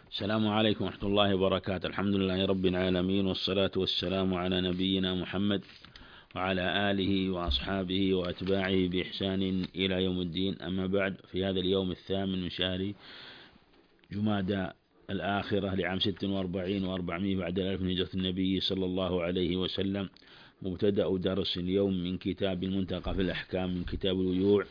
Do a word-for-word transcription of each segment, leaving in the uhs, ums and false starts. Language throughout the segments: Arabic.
السلام عليكم ورحمة الله وبركاته. الحمد لله رب العالمين، والصلاة والسلام على نبينا محمد وعلى آله وأصحابه وأتباعه بإحسان إلى يوم الدين. أما بعد، في هذا اليوم الثامن من شهر جمادى الآخرة لعام ست وأربعين وأربعمائة بعد الألف من هجرة النبي صلى الله عليه وسلم، مبتدأ درس اليوم من كتاب المنتقى في الأحكام من كتاب البيوع،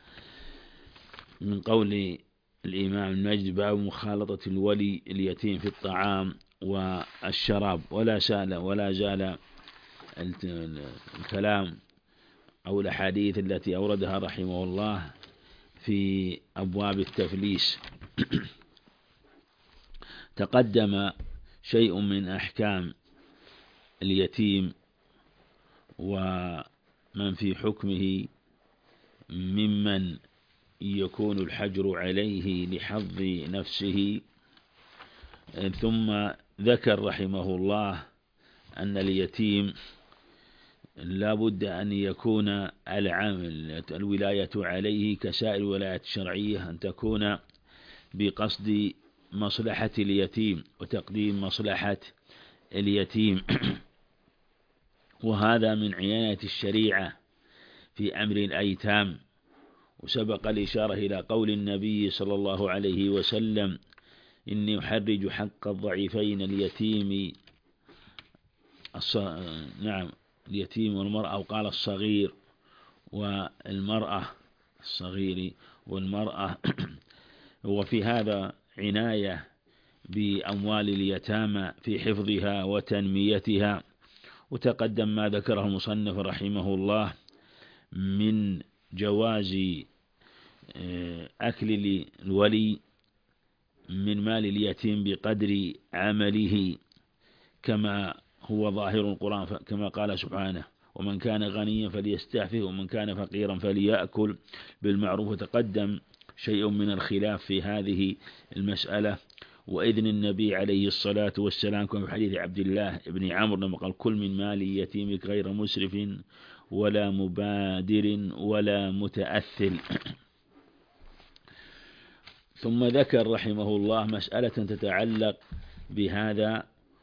من قول الإمام المجد: باب مخالطة الولي اليتيم في الطعام والشراب. ولا زال ولا زال الكلام أو الأحاديث التي أوردها رحمه الله في أبواب التفليس. تقدم شيء من أحكام اليتيم ومن في حكمه ممن يكون الحجر عليه لحظ نفسه، ثم ذكر رحمه الله أن اليتيم لا بد أن يكون العامل الولاية عليه كسائر الولايات الشرعية، أن تكون بقصد مصلحة اليتيم وتقديم مصلحة اليتيم، وهذا من عناية الشريعة في أمر الأيتام. وسبق الإشارة إلى قول النبي صلى الله عليه وسلم: إني أحرج حق الضعيفين اليتيم الص... نعم اليتيم والمرأة، أو قال الصغير والمرأة، الصغير والمرأة. وفي هذا عناية بأموال اليتامى في حفظها وتنميتها. وتقدم ما ذكره المصنف رحمه الله من جواز أكل الولي من مال اليتيم بقدر عمله، كما هو ظاهر القرآن، كما قال سبحانه: ومن كان غنيا فليستعفف ومن كان فقيرا فليأكل بالمعروف. وتقدم شيء من الخلاف في هذه المسألة، وإذن النبي عليه الصلاة والسلام كما في حديث عبد الله بن عمرو لما قال: كل من مال يتيمك غير مسرف ولا مبادر ولا متأثل. ثم ذكر رحمه الله مسألة تتعلق بهذا،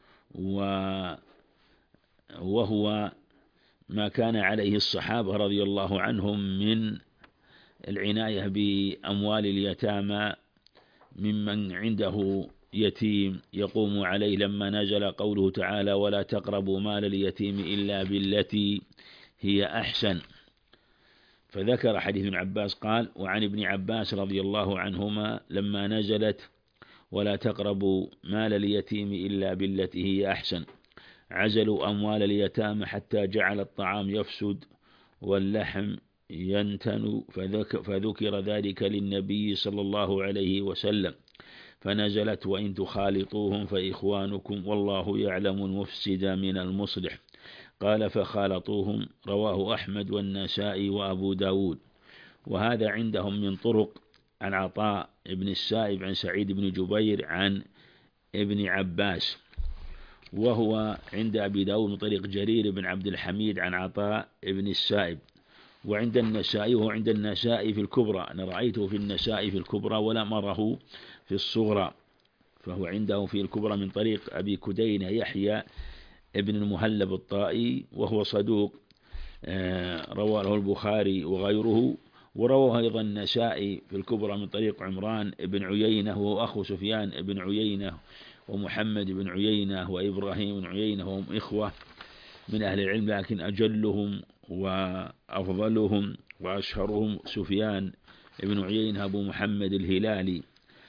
وهو ما كان عليه الصحابة رضي الله عنهم من العناية بأموال اليتامى ممن عنده يتيم يقوم عليه، لما نزل قوله تعالى: ولا تقربوا مال اليتيم إلا بالتي هي أحسن. فذكر حديث ابن عباس قال: وعن ابن عباس رضي الله عنهما لما نزلت ولا تقربوا مال اليتيم إلا بالتي هي أحسن، عزلوا أموال اليتامى حتى جعل الطعام يفسد واللحم ينتن، فذكر ذلك للنبي صلى الله عليه وسلم، فنزلت: وإن تخالطوهم فإخوانكم والله يعلم المفسد من المصلح. قال: فخالطوهم. رواه أحمد والنسائي وأبو داود. وهذا عندهم من طرق: عن عطاء بن السائب عن سعيد بن جبير عن ابن عباس، وهو عند أبي داود من طريق جرير بن عبد الحميد عن عطاء بن السائب. وعند النسائي، وهو عند النسائي في الكبرى، أنا رأيته في النسائي في الكبرى ولا مره في الصغرى، فهو عنده في الكبرى من طريق أبي كدينة يحيى ابن المهلب الطائي، وهو صدوق، رواه البخاري وغيره. ورواه أيضا النسائي في الكبرى من طريق عمران بن عيينة، وهو أخو سفيان بن عيينة ومحمد بن عيينة وإبراهيم بن عيينة، وهم إخوة من أهل العلم، لكن أجلهم وأفضلهم وأشهرهم سفيان بن عيينة أبو محمد الهلالي.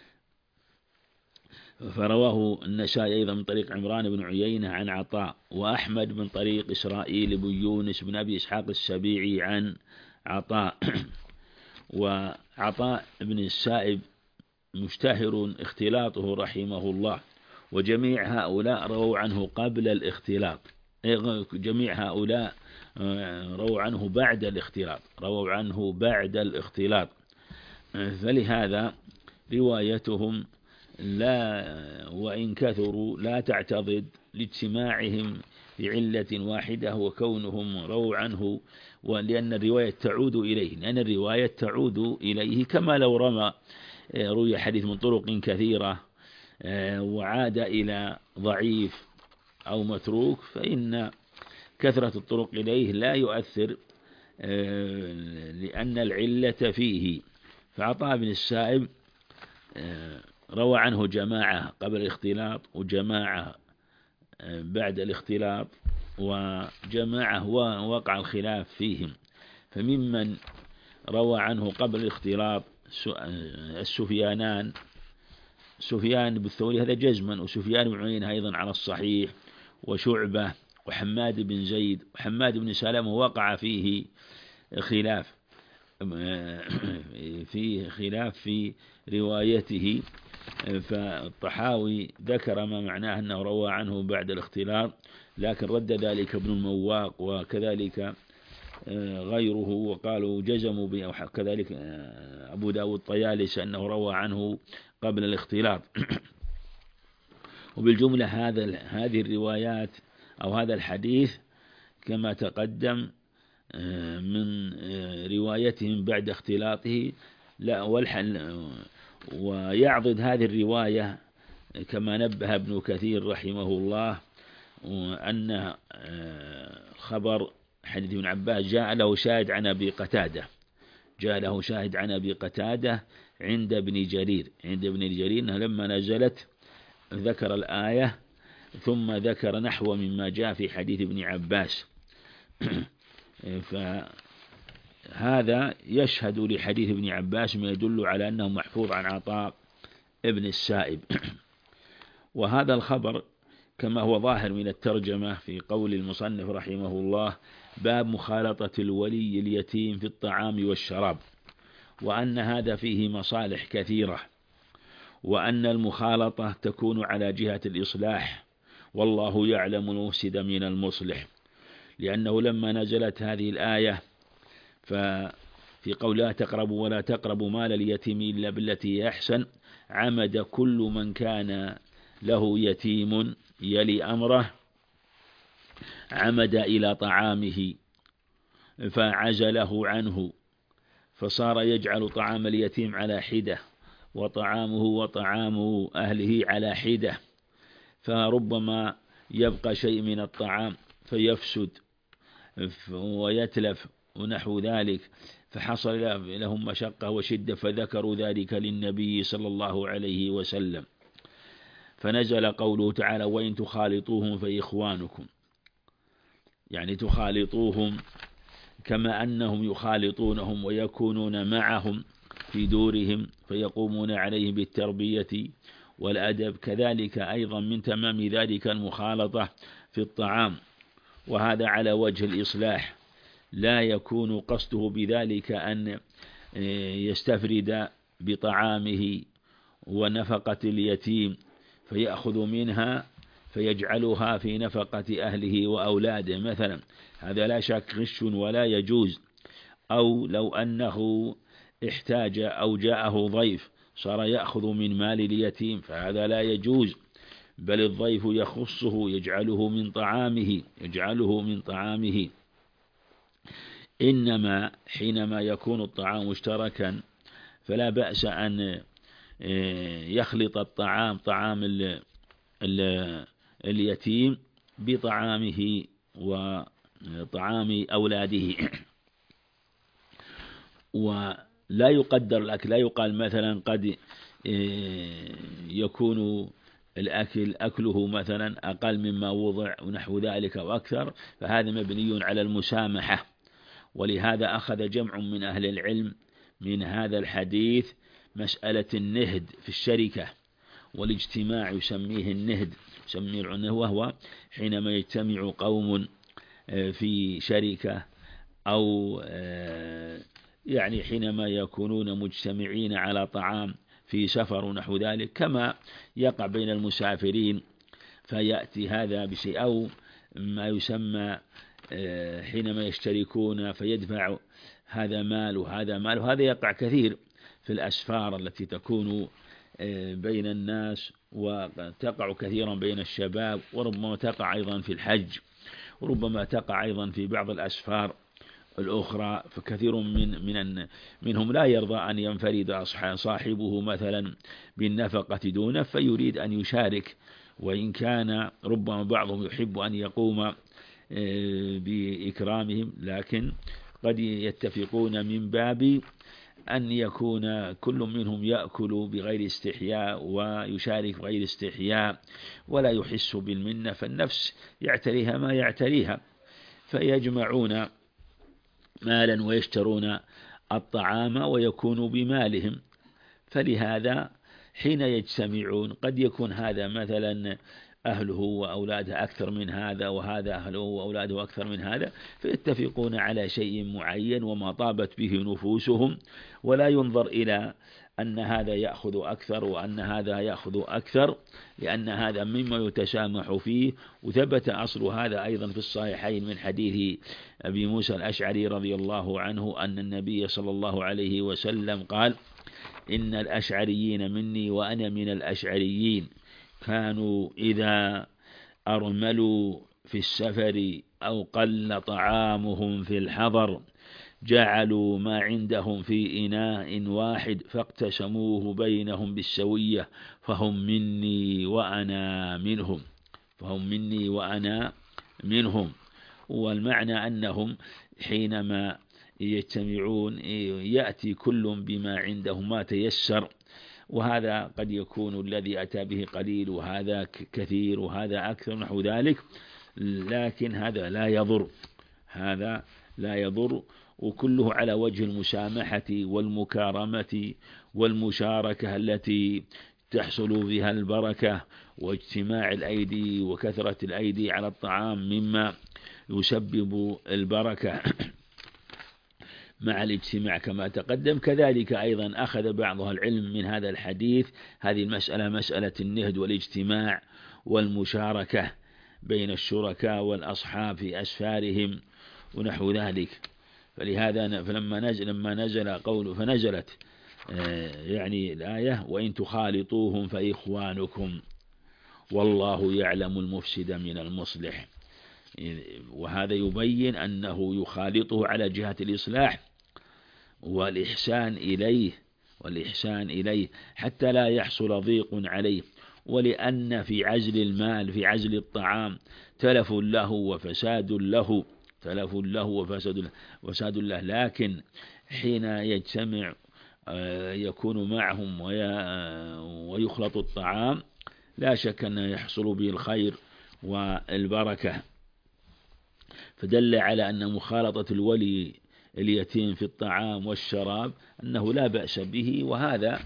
فرواه النسائي أيضا من طريق عمران بن عيينة عن عطاء، وأحمد من طريق إسرائيل بن يونس بن أبي إسحاق السبيعي عن عطاء. وعطاء بن السائب مشتهر اختلاطه رحمه الله، وجميع هؤلاء رووا عنه قبل الاختلاط، جميع هؤلاء رووا عنه بعد الاختلاط رووا عنه بعد الاختلاط فلهذا روايتهم لا وإن كثروا لا تعتضد لاجتماعهم بعلة واحدة وكونهم رووا عنه، ولأن الرواية تعود إليه لأن الرواية تعود إليه كما لو رمى روي حديث من طرق كثيرة وعاد إلى ضعيف أو متروك فإن كثرة الطرق إليه لا يؤثر لأن العلة فيه. فعطاء بن السائب روى عنه جماعة قبل الاختلاط وجماعة بعد الاختلاط وجماعة وقع الخلاف فيهم. فممن روى عنه قبل الاختلاط السفيانان، سفيان بن الثوري هذا جزما، وسفيان بن عيينة أيضا على الصحيح، وشعبة، وحماد بن زيد، وحماد بن سلمة وقع فيه خلاف في خلاف في روايته. فالطحاوي ذكر ما معناه أنه روى عنه بعد الاختلاط، لكن رد ذلك ابن المواق وكذلك غيره وقالوا جزموا به، كذلك أبو داود الطيالسي أنه روى عنه قبل الاختلاط. وبالجملة هذا هذه الروايات أو هذا الحديث كما تقدم من روايتهم بعد اختلاطه لا والحل. ويعضد هذه الرواية كما نبه ابن كثير رحمه الله أن خبر حديث ابن عباس جاء له شاهد عن أبي قتادة، جاء له شاهد عن أبي قتادة عند ابن جرير عند ابن جرير لما نزلت ذكر الآية ثم ذكر نحو مما جاء في حديث ابن عباس. فهذا يشهد لحديث ابن عباس ما يدل على أنه محفوظ عن عطاء ابن السائب. وهذا الخبر كما هو ظاهر من الترجمة في قول المصنف رحمه الله باب مخالطة الولي اليتيم في الطعام والشراب، وأن هذا فيه مصالح كثيرة، وأن المخالطة تكون على جهة الإصلاح، والله يعلم المفسد من المصلح. لأنه لما نزلت هذه الآية ففي قول لا تقربوا ولا تقربوا مال اليتيم إلا بالتي هي أحسن، عمد كل من كان له يتيم يلي أمره عمد إلى طعامه فعزله عنه، فصار يجعل طعام اليتيم على حدة وطعامه وطعام أهله على حدة، فربما يبقى شيء من الطعام فيفسد ويتلف ونحو ذلك، فحصل لهم مشقة وشدة، فذكروا ذلك للنبي صلى الله عليه وسلم، فنزل قوله تعالى وإن تخالطوهم فإخوانكم، يعني تخالطوهم كما أنهم يخالطونهم ويكونون معهم في دورهم فيقومون عليه بالتربية والأدب، كذلك أيضا من تمام ذلك المخالطة في الطعام، وهذا على وجه الإصلاح، لا يكون قصده بذلك أن يستفرد بطعامه ونفقة اليتيم فيأخذ منها فيجعلها في نفقة أهله وأولاده مثلا، هذا لا شك غش ولا يجوز. أو لو أنه احتاج أو جاءه ضيف صار يأخذ من مال اليتيم فهذا لا يجوز، بل الضيف يخصه يجعله من طعامه يجعله من طعامه إنما حينما يكون الطعام مشتركا فلا بأس أن يخلط الطعام طعام ال ال اليتيم بطعامه وطعام أولاده. ولا يقدر الأكل، لا يقال مثلا قد يكون الأكل أكله مثلا أقل مما وضع ونحو ذلك وأكثر، فهذا مبني على المسامحة. ولهذا أخذ جمع من أهل العلم من هذا الحديث مسألة النهد في الشركة والاجتماع، يسميه النهد، يسميه العنه، وهو حينما يجتمع قوم في شركة أو يعني حينما يكونون مجتمعين على طعام في سفر ونحو ذلك، كما يقع بين المسافرين فيأتي هذا بشيء، أو ما يسمى حينما يشتركون فيدفع هذا مال وهذا مال، وهذا يقع كثير في الأسفار التي تكون بين الناس، وتقع كثيرا بين الشباب، وربما تقع أيضا في الحج، وربما تقع أيضا في بعض الأسفار الأخرى، فكثير من من منهم لا يرضى أن ينفرد صاحبه مثلا بالنفقة دونه، فيريد أن يشارك، وإن كان ربما بعضهم يحب أن يقوم بإكرامهم، لكن قد يتفقون من باب أن يكون كل منهم يأكل بغير استحياء ويشارك بغير استحياء ولا يحس بالمنة، فالنفس يعتريها ما يعتريها، فيجمعون مالا ويشترون الطعام ويكون بمالهم. فلهذا حين يجتمعون قد يكون هذا مثلا أهله وأولاده أكثر من هذا، وهذا أهله وأولاده أكثر من هذا، فيتفقون على شيء معين وما طابت به نفوسهم، ولا ينظر إلى أن هذا يأخذ أكثر وأن هذا يأخذ أكثر، لأن هذا مما يتسامح فيه. وثبت أصل هذا أيضا في الصحيحين من حديث أبي موسى الأشعري رضي الله عنه أن النبي صلى الله عليه وسلم قال: إن الأشعريين مني وأنا من الأشعريين، كانوا إذا أرملوا في السفر أو قل طعامهم في الحضر جعلوا ما عندهم في إناء واحد فاقتسموه بينهم بالسوية، فهم مني وأنا منهم فهم مني وأنا منهم والمعنى أنهم حينما يجتمعون يأتي كل بما عنده ما تيسر، وهذا قد يكون الذي أتى به قليل وهذا كثير وهذا أكثر نحو ذلك، لكن هذا لا يضر هذا لا يضر وكله على وجه المسامحة والمكارمة والمشاركة التي تحصل بها البركة واجتماع الأيدي وكثرة الأيدي على الطعام مما يسبب البركة مع الاجتماع كما تقدم. كذلك أيضا أخذ بعض العلم من هذا الحديث هذه المسألة، مسألة النهد والاجتماع والمشاركة بين الشركاء والأصحاب في أسفارهم ونحو ذلك. فلهذا فلما نزل لما نزل قوله فنزلت يعني الآية: وإن تخالطوهم فإخوانكم والله يعلم المفسد من المصلح، وهذا يبين أنه يخالطه على جهة الإصلاح والإحسان إليه والإحسان إليه حتى لا يحصل ضيق عليه، ولأن في عزل المال في عزل الطعام تلف له وفساد له تلف له وفساد وفساد له، لكن حين يجتمع يكون معهم ويخلط الطعام لا شك أن يحصل به الخير والبركة. فدل على أن مخالطة الولي اليتيم في الطعام والشراب أنه لا بأس به، وهذا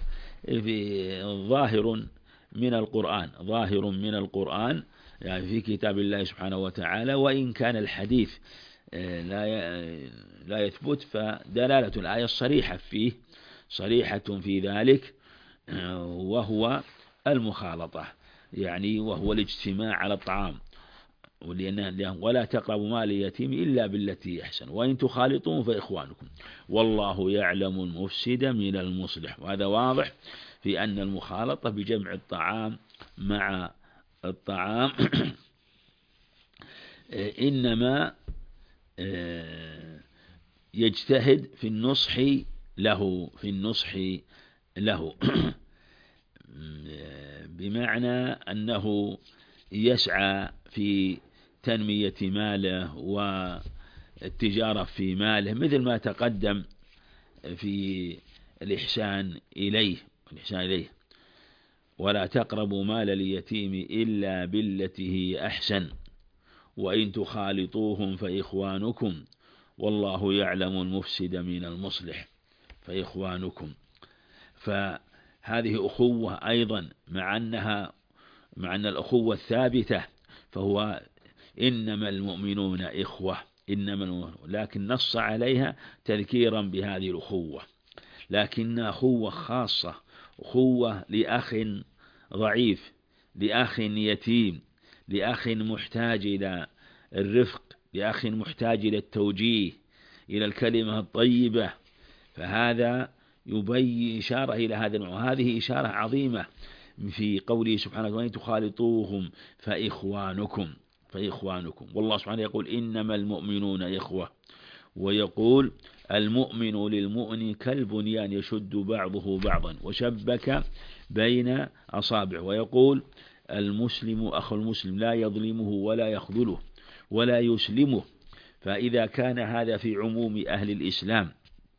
ظاهر من القرآن ظاهر من القرآن يعني في كتاب الله سبحانه وتعالى، وإن كان الحديث لا لا يثبت فدلالة الآية الصريحة فيه صريحة في ذلك، وهو المخالطة يعني وهو الاجتماع على الطعام، ولا تقربوا مال اليتيم إلا بالتي أحسن وإن تخالطون فإخوانكم والله يعلم المفسد من المصلح. وهذا واضح في أن المخالطة بجمع الطعام مع الطعام إنما يجتهد في النصح له في النصح له بمعنى أنه يسعى في تنمية ماله والتجارة في ماله، مثل ما تقدم في الإحسان إليه الإحسان إليه ولا تقربوا مال اليتيم إلا بالتي هي أحسن وإن تخالطوهم فإخوانكم والله يعلم المفسد من المصلح فإخوانكم. فهذه أخوة أيضا مع أنها مع أن الأخوة الثابتة، فهو إنما المؤمنون إخوة إنما المؤمنون، لكن نص عليها تذكيرا بهذه الأخوة، لكن أخوة خاصة أخوة لأخ ضعيف لأخ يتيم لأخ محتاج إلى الرفق لأخ محتاج إلى التوجيه إلى الكلمة الطيبة، فهذا يبين إشارة إلى هذا، وهذه إشارة عظيمة في قوله سبحانه وإن تخالطوهم فإخوانكم فإخوانكم والله سبحانه يقول إنما المؤمنون إخوة، ويقول المؤمن للمؤمن كالبنيان يشد بعضه بعضا وشبك بين أصابعه. ويقول المسلم أخو المسلم لا يظلمه ولا يخذله ولا يسلمه. فإذا كان هذا في عموم أهل الإسلام،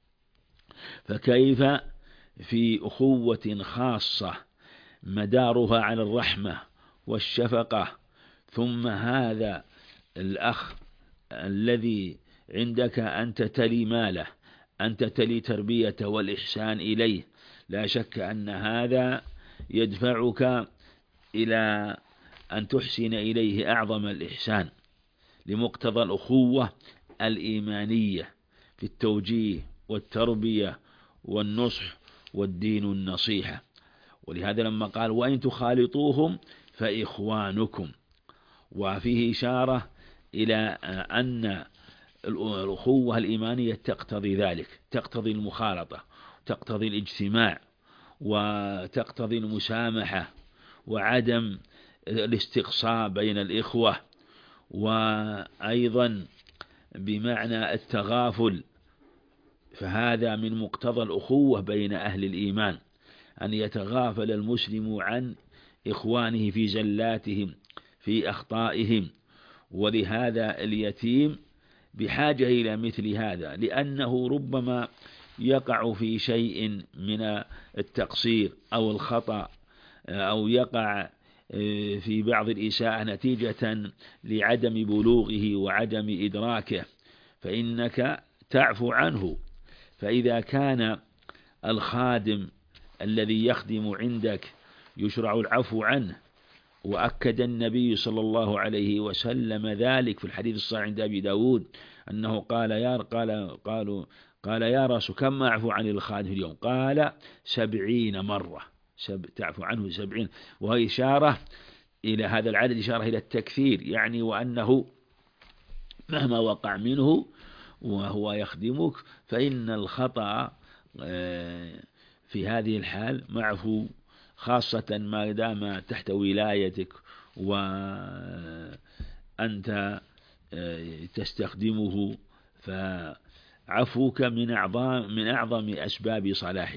فكيف في أخوة خاصة مدارها على الرحمة والشفقة؟ ثم هذا الأخ الذي عندك أنت تلي ماله، أنت تلي تربيته والإحسان إليه، لا شك أن هذا يدفعك إلى أن تحسن إليه أعظم الإحسان لمقتضى الأخوة الإيمانية في التوجيه والتربية والنصح والدين النصيحة. ولهذا لما قال وإن تخالطوهم فإخوانكم، وفيه إشارة إلى أن الأخوة الإيمانية تقتضي ذلك، تقتضي المخالطة، تقتضي الاجتماع، وتقتضي المسامحة وعدم الاستقصاء بين الإخوة، وأيضا بمعنى التغافل. فهذا من مقتضى الأخوة بين أهل الإيمان، أن يتغافل المسلم عن إخوانه في زلاتهم في أخطائهم. ولهذا اليتيم بحاجة إلى مثل هذا، لأنه ربما يقع في شيء من التقصير أو الخطأ، أو يقع في بعض الإساءة نتيجة لعدم بلوغه وعدم إدراكه، فإنك تعفو عنه. فإذا كان الخادم الذي يخدم عندك يشرع العفو عنه، وأكد النبي صلى الله عليه وسلم ذلك في الحديث الصحيح عند أبي داود أنه قال يا قال قالوا قال يا رسول كم أعفو عن الخادم اليوم؟ قال سبعين مرة، سب تعفو عنه سبعين. وهي إشارة إلى هذا العدد، إشارة إلى التكثير، يعني وأنه مهما وقع منه وهو يخدمك فإن الخطأ في هذه الحال معفو، خاصة ما دام تحت ولايتك وأنت تستخدمه، فعفوك من أعظم من أعظم أسباب صلاحه.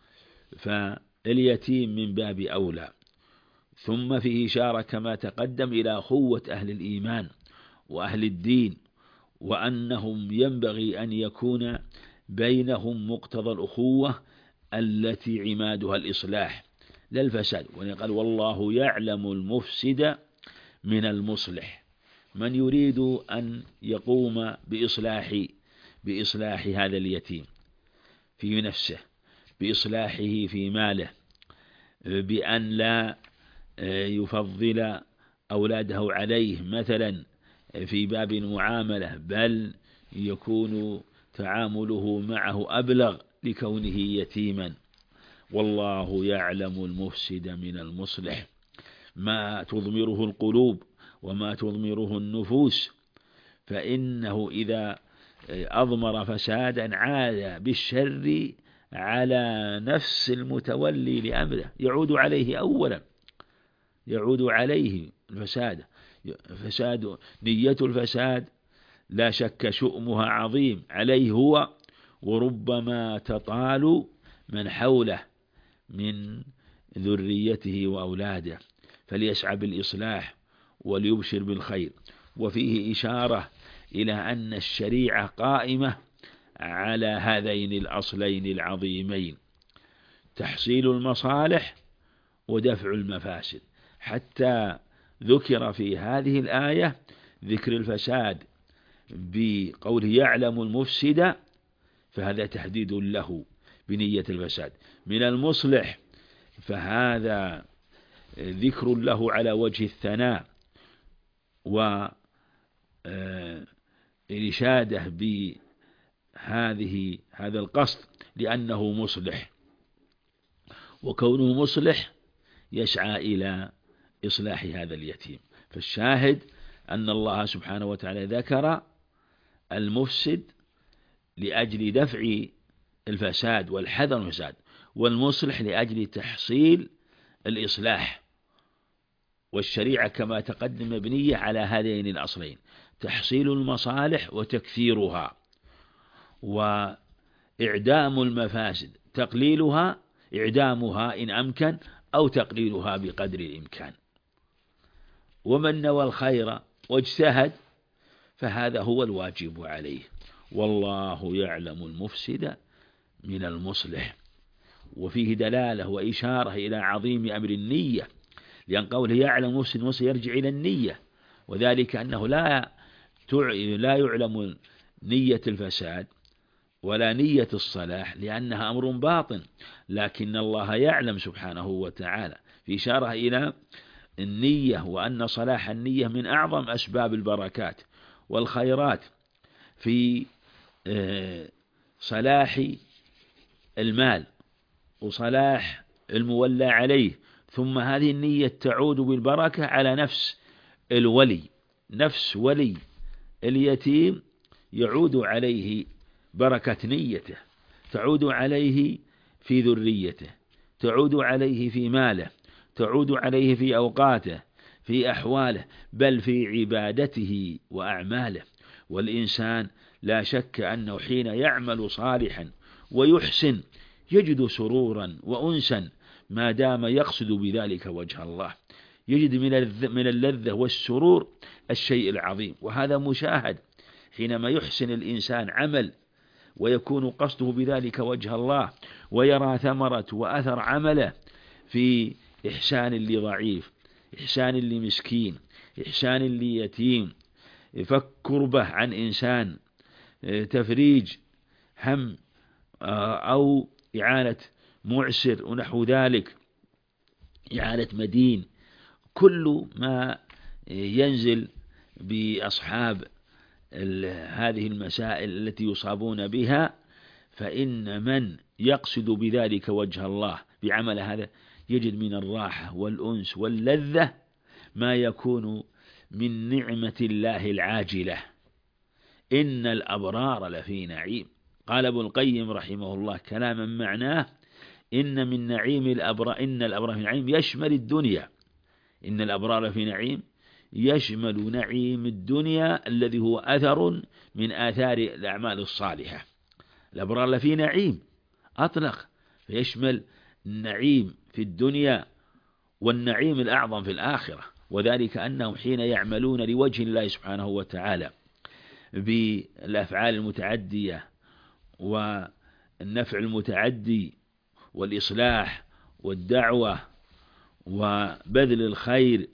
فاليتيم من باب أولى. ثم فيه إشارة كما تقدم إلى أخوة أهل الإيمان وأهل الدين، وأنهم ينبغي أن يكون بينهم مقتضى الأخوة التي عمادها الإصلاح لا الفساد. وقال والله يعلم المفسد من المصلح. من يريد أن يقوم بإصلاح بإصلاح هذا اليتيم في نفسه، بإصلاحه في ماله، بأن لا يفضل أولاده عليه مثلا في باب المعاملة، بل يكون تعامله معه أبلغ لكونه يتيما. والله يعلم المفسد من المصلح، ما تضمره القلوب وما تضمره النفوس. فإنه إذا أضمر فسادا عاد بالشر على نفس المتولي لأمره، يعود عليه أولا، يعود عليه الفساد. فساد نية الفساد لا شك شؤمها عظيم عليه هو، وربما تطال من حوله من ذريته وأولاده، فليسعى بالإصلاح وليبشر بالخير. وفيه إشارة إلى أن الشريعة قائمة على هذين الأصلين العظيمين، تحصيل المصالح ودفع المفاسد، حتى ذكر في هذه الآية ذكر الفساد بقوله يعلم المفسد، فهذا تحديد له بنية الفساد. من المصلح فهذا ذكر له على وجه الثناء والإشادة بهذه هذا القصد لأنه مصلح، وكونه مصلح يسعى إلى إصلاح هذا اليتيم. فالشاهد أن الله سبحانه وتعالى ذكر المفسد لأجل دفع الفساد والحذر من الفساد، والمصلح لأجل تحصيل الإصلاح. والشريعة كما تقدم مبنية على هذين الأصلين، تحصيل المصالح وتكثيرها. وإعدام المفاسد تقليلها، إعدامها إن أمكن، أو تقليلها بقدر الإمكان. ومن نوى الخير واجتهد فهذا هو الواجب عليه، والله يعلم المفسد من المصلح. وفيه دلالة وإشارة إلى عظيم أمر النية، لأن قوله يعلم المفسد المصلح يرجع إلى النية، وذلك أنه لا لا يعلم نية الفساد ولا نية الصلاح لأنها أمر باطن، لكن الله يعلم سبحانه وتعالى، في إشارة إلى النية، وأن صلاح النية من أعظم أسباب البركات والخيرات في صلاح المال وصلاح المولى عليه. ثم هذه النية تعود بالبركة على نفس الولي، نفس ولي اليتيم يعود عليه بركة نيته، تعود عليه في ذريته، تعود عليه في ماله، تعود عليه في أوقاته، في أحواله، بل في عبادته وأعماله. والإنسان لا شك أنه حين يعمل صالحا ويحسن يجد سرورا وأنسا ما دام يقصد بذلك وجه الله، يجد من اللذة والسرور الشيء العظيم. وهذا مشاهد حينما يحسن الإنسان عمل ويكون قصده بذلك وجه الله، ويرى ثمرة وأثر عمله في إحسان لضعيف، إحسان لمسكين، إحسان ليتيم، فك كربة عن إنسان، تفريج هم أو إعانة معسر ونحو ذلك، إعانة مدين، كل ما ينزل بأصحاب هذه المسائل التي يصابون بها، فإن من يقصد بذلك وجه الله بعمل هذا يجد من الراحة والأنس واللذة ما يكون من نعمة الله العاجلة. إن الأبرار لفي نعيم. قال ابن القيم رحمه الله كلاما معناه إن من نعيم الأبرار، إن الأبرار في نعيم يشمل الدنيا، إن الأبرار في نعيم يشمل نعيم الدنيا الذي هو أثر من آثار الأعمال الصالحة. الأبرار لفي نعيم أطلق، فيشمل النعيم في الدنيا والنعيم الأعظم في الآخرة، وذلك أنهم حين يعملون لوجه الله سبحانه وتعالى بالأفعال المتعدية والنفع المتعدي والإصلاح والدعوة وبذل الخير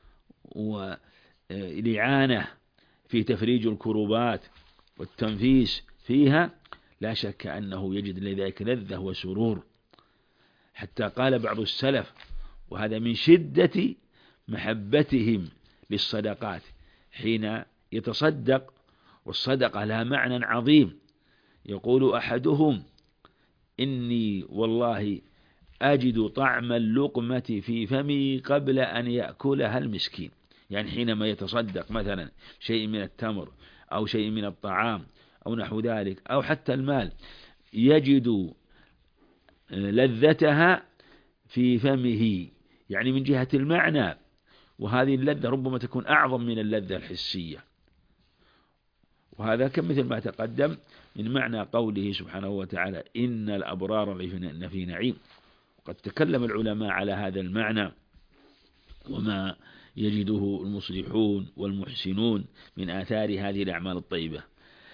والإعانة في تفريج الكروبات والتنفيس فيها، لا شك أنه يجد لذلك لذة وسرور. حتى قال بعض السلف، وهذا من شدة محبتهم للصدقات، حين يتصدق والصدقة لها معنى عظيم، يقول أحدهم إني والله أجد طعم اللقمة في فمي قبل أن يأكلها المسكين. يعني حينما يتصدق مثلا شيء من التمر أو شيء من الطعام أو نحو ذلك أو حتى المال، يجد لذتها في فمه، يعني من جهة المعنى، وهذه اللذة ربما تكون أعظم من اللذة الحسية. وهذا كمثل ما تقدم من معنى قوله سبحانه وتعالى إن الأبرار لفي نعيم. قد تكلم العلماء على هذا المعنى وما يجده المصلحون والمحسنون من آثار هذه الأعمال الطيبة.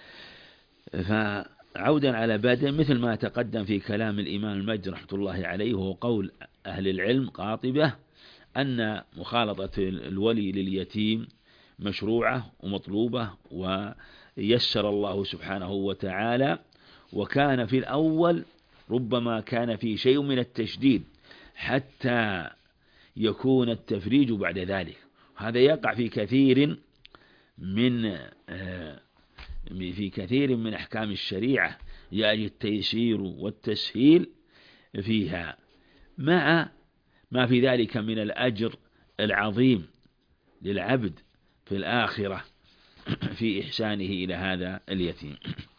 فعودا على بدء مثل ما تقدم في كلام الإمام المجد رحمة الله عليه، وهو قول أهل العلم قاطبة أن مخالطة الولي لليتيم مشروعة ومطلوبة، ويسر الله سبحانه وتعالى. وكان في الأول ربما كان في شيء من التشديد حتى يكون التفريج بعد ذلك. هذا يقع في كثير من في كثير من أحكام الشريعة، يأتي التيسير والتسهيل فيها مع ما في ذلك من الأجر العظيم للعبد في الآخرة في إحسانه إلى هذا اليتيم.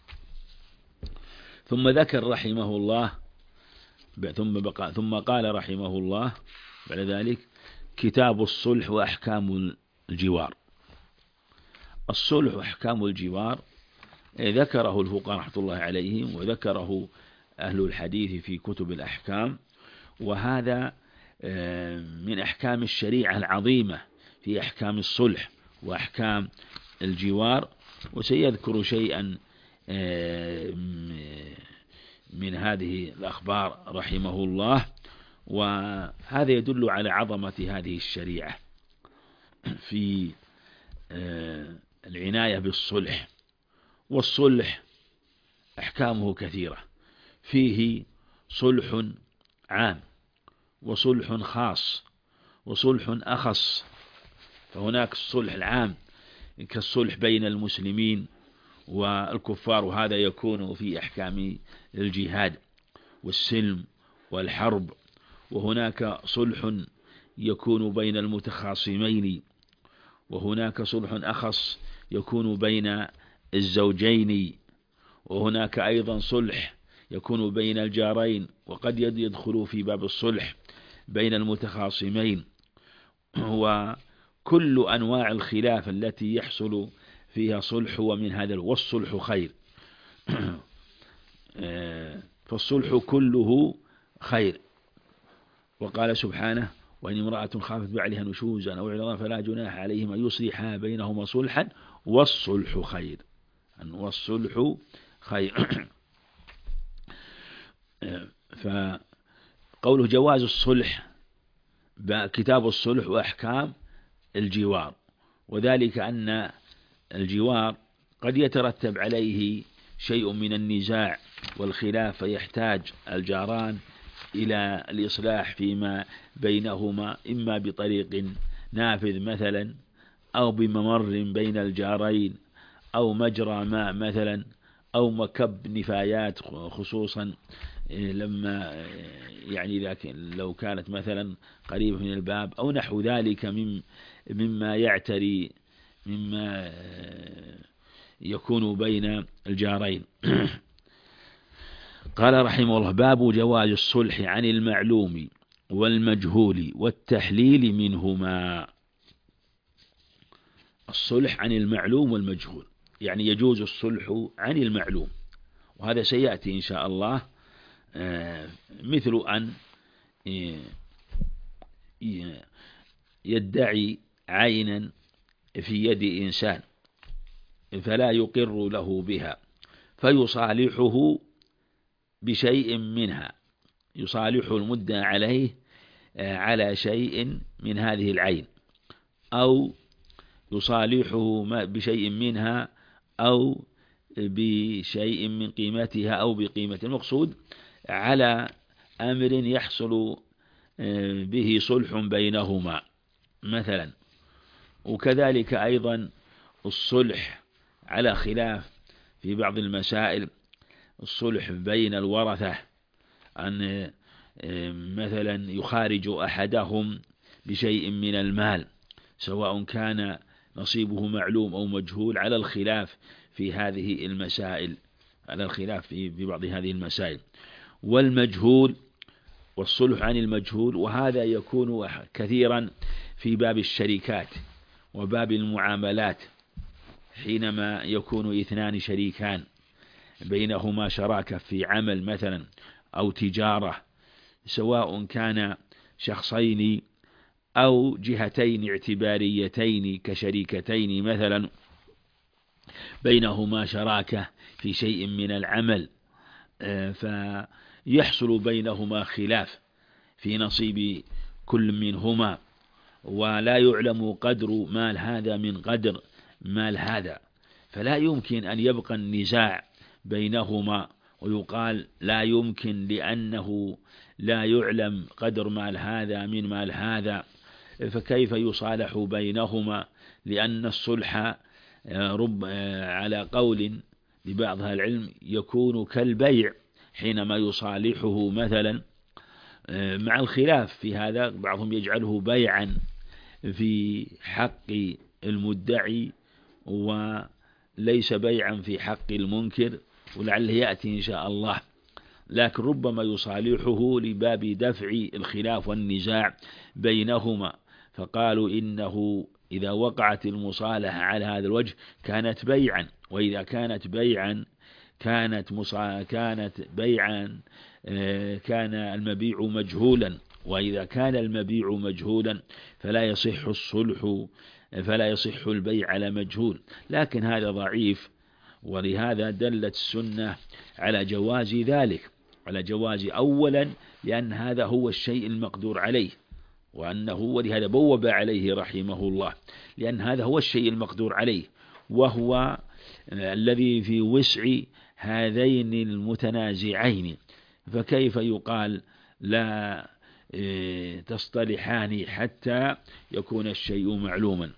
ثم ذكر رحمه الله ثم بقى ثم قال رحمه الله بعد ذلك كتاب الصلح وأحكام الجوار. الصلح وأحكام الجوار ذكره الفقهاء رحمة الله عليهم، وذكره أهل الحديث في كتب الأحكام، وهذا من أحكام الشريعة العظيمة في أحكام الصلح وأحكام الجوار. وسيذكر شيئا من هذه الأخبار رحمه الله، وهذا يدل على عظمة هذه الشريعة في العناية بالصلح. والصلح أحكامه كثيرة، فيه صلح عام وصلح خاص وصلح أخص. فهناك الصلح العام كالصلح بين المسلمين والكفار، وهذا يكون في أحكام الجهاد والسلم والحرب. وهناك صلح يكون بين المتخاصمين، وهناك صلح أخص يكون بين الزوجين، وهناك أيضا صلح يكون بين الجارين، وقد يدخل في باب الصلح بين المتخاصمين. وكل أنواع الخلاف التي يحصل فيها صلح ومن هذا، والصلح خير. فالصلح كله خير. وقال سبحانه: وإن امرأة خافت بعلها نشوزا أو إعراضا فلا جناح عليهما أن يصلحا بينهما صلحا والصلح خير. والصلح خير. فقوله جواز الصلح كتاب الصلح وأحكام الجوار، وذلك أن الجوار قد يترتب عليه شيء من النزاع والخلاف، فيحتاج الجاران إلى الإصلاح فيما بينهما، إما بطريق نافذ مثلا، أو بممر بين الجارين، أو مجرى ماء مثلا، أو مكب نفايات، خصوصا لما يعني لكن لو كانت مثلا قريبة من الباب أو نحو ذلك من مما يعتري مما يكون بين الجارين. قال رحمه الله: باب جواز الصلح عن المعلوم والمجهول والتحليل منهما. الصلح عن المعلوم والمجهول، يعني يجوز الصلح عن المعلوم، وهذا سيأتي إن شاء الله، مثل أن يدعي عينا في يد إنسان فلا يقر له بها، فيصالحه بشيء منها، يصالح المدعى عليه على شيء من هذه العين، أو يصالحه بشيء منها أو بشيء من قيمتها أو بقيمة. المقصود على أمر يحصل به صلح بينهما مثلا. وكذلك أيضا الصلح على خلاف في بعض المسائل، الصلح بين الورثة، أن مثلا يخارج أحدهم بشيء من المال، سواء كان نصيبه معلوم أو مجهول، على الخلاف في هذه المسائل، على الخلاف في بعض هذه المسائل. والمجهول والصلح عن المجهول، وهذا يكون كثيرا في باب الشركات وباب المعاملات، حينما يكون اثنان شريكان بينهما شراكة في عمل مثلا أو تجارة، سواء كان شخصين أو جهتين اعتباريتين كشريكتين مثلا، بينهما شراكة في شيء من العمل، فيحصل بينهما خلاف في نصيب كل منهما، ولا يعلم قدر مال هذا من قدر مال هذا، فلا يمكن أن يبقى النزاع بينهما ويقال لا يمكن لأنه لا يعلم قدر مال هذا من مال هذا، فكيف يصالح بينهما؟ لأن الصلح رب على قول لبعض أهل العلم يكون كالبيع، حينما يصالحه مثلا، مع الخلاف في هذا، بعضهم يجعله بيعا في حق المدعي وليس بيعا في حق المنكر، ولعله يأتي إن شاء الله. لكن ربما يصالحه لباب دفع الخلاف والنزاع بينهما، فقالوا إنه إذا وقعت المصالحة على هذا الوجه كانت بيعا، وإذا كانت بيعا كانت مصا... كانت بيعا كان المبيع مجهولا، وإذا كان المبيع مجهولا فلا يصح الصلح، فلا يصح البيع على مجهول، لكن هذا ضعيف، ولهذا دلت السنة على جواز ذلك، على جواز أولا لأن هذا هو الشيء المقدور عليه، وأنه ولهذا بوب عليه رحمه الله، لأن هذا هو الشيء المقدور عليه، وهو الذي في وسع هذين المتنازعين، فكيف يقال لا تصطلحان حتى يكون الشيء معلوما.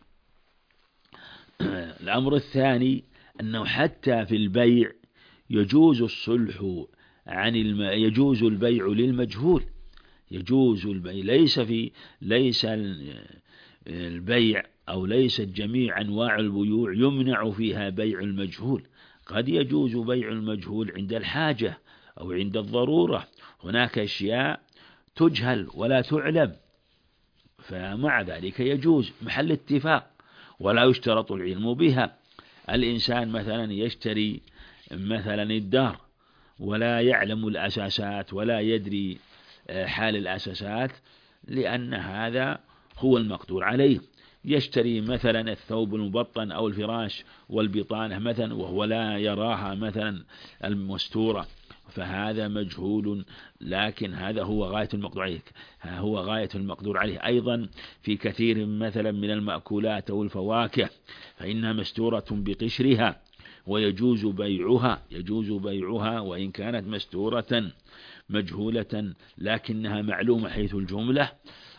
الأمر الثاني أنه حتى في البيع يجوز الصلح عن الم... يجوز البيع للمجهول، يجوز البيع، ليس في ليس البيع أو ليست جميع أنواع البيوع يمنع فيها بيع المجهول، قد يجوز بيع المجهول عند الحاجة أو عند الضرورة، هناك أشياء تجهل ولا تعلم، فمع ذلك يجوز محل اتفاق ولا يشترط العلم بها. الإنسان مثلا يشتري مثلا الدار ولا يعلم الأساسات ولا يدري حال الأساسات، لأن هذا هو المقدور عليه. يشتري مثلا الثوب المبطن أو الفراش والبطانة مثلا وهو لا يراها مثلا المستورة، فهذا مجهول، لكن هذا هو غاية المقدور عليه، هو غاية المقدور عليه. أيضا في كثير مثلا من المأكولات أو الفواكه فإنها مستورة بقشرها ويجوز بيعها، يجوز بيعها وإن كانت مستورة مجهولة، لكنها معلومة حيث الجملة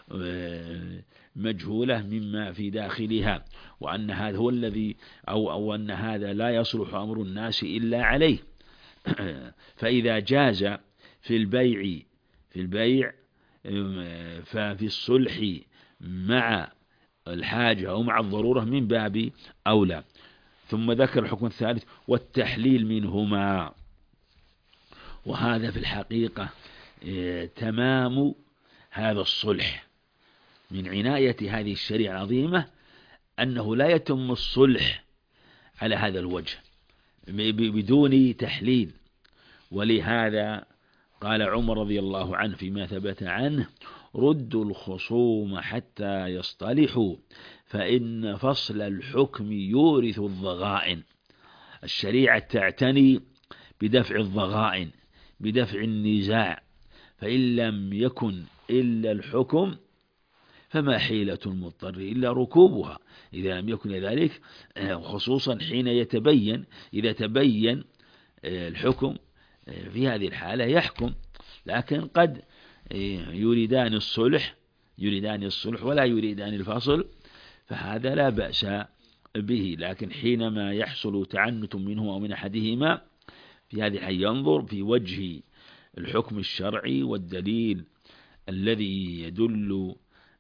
مجهولة مما في داخلها، وأن هذا هو الذي أو, أو أن هذا لا يصلح أمر الناس إلا عليه. فإذا جاز في البيع في البيع ففي الصلح مع الحاجة أو مع الضرورة من باب أولى. ثم ذكر الحكم الثالث والتحليل منهما، وهذا في الحقيقة تمام هذا الصلح. من عناية هذه الشريعة العظيمة أنه لا يتم الصلح على هذا الوجه بدون تحليل، ولهذا قال عمر رضي الله عنه فيما ثبت عنه: ردوا الخصوم حتى يصطلحوا فإن فصل الحكم يورث الضغائن. الشريعة تعتني بدفع الضغائن، بدفع النزاع، فإن لم يكن إلا الحكم فما حيلة المضطر إلا ركوبها، إذا لم يكن ذلك، خصوصا حين يتبين إذا تبين الحكم في هذه الحالة يحكم، لكن قد يريدان الصلح يريدان الصلح ولا يريدان الفصل، فهذا لا بأس به، لكن حينما يحصل تعنت منه أو من أحدهما في هذه الحالة ينظر في وجه الحكم الشرعي والدليل الذي يدل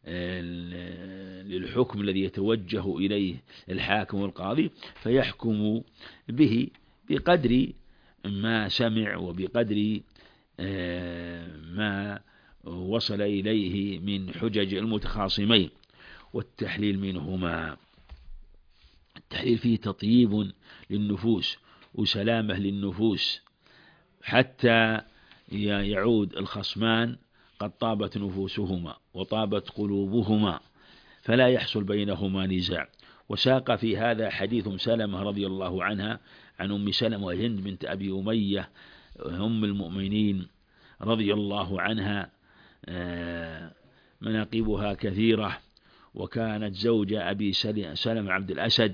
للحكم الذي يتوجه إليه الحاكم والقاضي، فيحكم به بقدر ما سمع وبقدر ما وصل إليه من حجج المتخاصمين. والتحليل منهما، التحليل فيه تطييب للنفوس وسلامة للنفوس، حتى يعود الخصمان قد طابت نفوسهما وطابت قلوبهما فلا يحصل بينهما نزاع. وساق في هذا حديث سلمة رضي الله عنها عن أم سلمة هند بنت أبي أمية أم المؤمنين رضي الله عنها، مناقبها كثيرة، وكانت زوجة أبي سلمة عبد الأسد،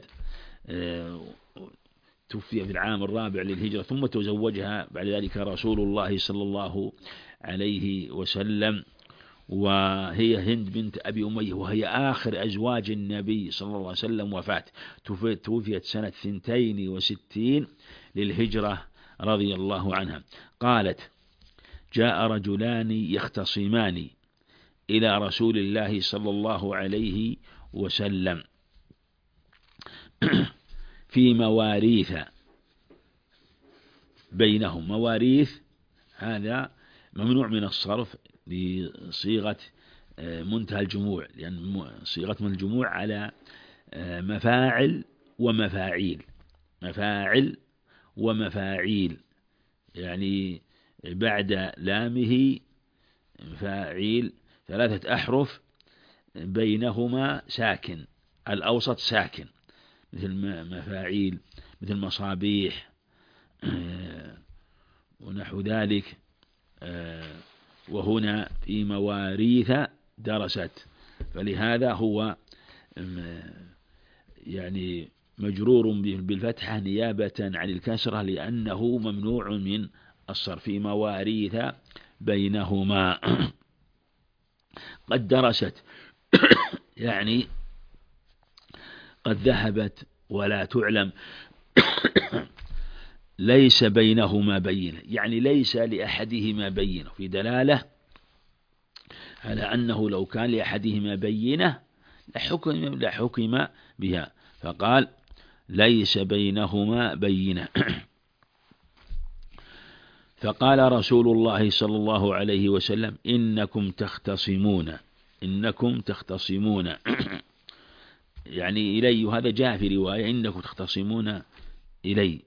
توفي في العام الرابع للهجرة، ثم تزوجها بعد ذلك رسول الله صلى الله عليه وسلم، وهي هند بنت أبي أمية، وهي آخر أزواج النبي صلى الله عليه وسلم وفاة، توفيت سنة ثنتين وستين للهجرة رضي الله عنها. قالت: جاء رجلان يختصمان إلى رسول الله صلى الله عليه وسلم في مواريث بينهم. مواريث هذا ممنوع من الصرف بصيغة منتهى الجموع، لأن صيغة من الجموع على مفاعل ومفاعيل، مفاعل ومفاعيل، يعني بعد لامه فاعيل ثلاثة أحرف بينهما ساكن، الأوسط ساكن، مثل مفاعيل، مثل مصابيح ونحو ذلك. وهنا في مواريث درست، فلهذا هو يعني مجرور بالفتحة نيابة عن الكسرة، لأنه ممنوع من الصرف. في مواريث بينهما قد درست يعني قد ذهبت ولا تعلم، ليس بينهما بينة، يعني ليس لأحدهما بينة، في دلالة على أنه لو كان لأحدهما بينة لحكم, لحكم بها، فقال ليس بينهما بينة. فقال رسول الله صلى الله عليه وسلم إنكم تختصمون، إنكم تختصمون يعني إلي، وهذا جاء في رواية إنكم تختصمون إلي.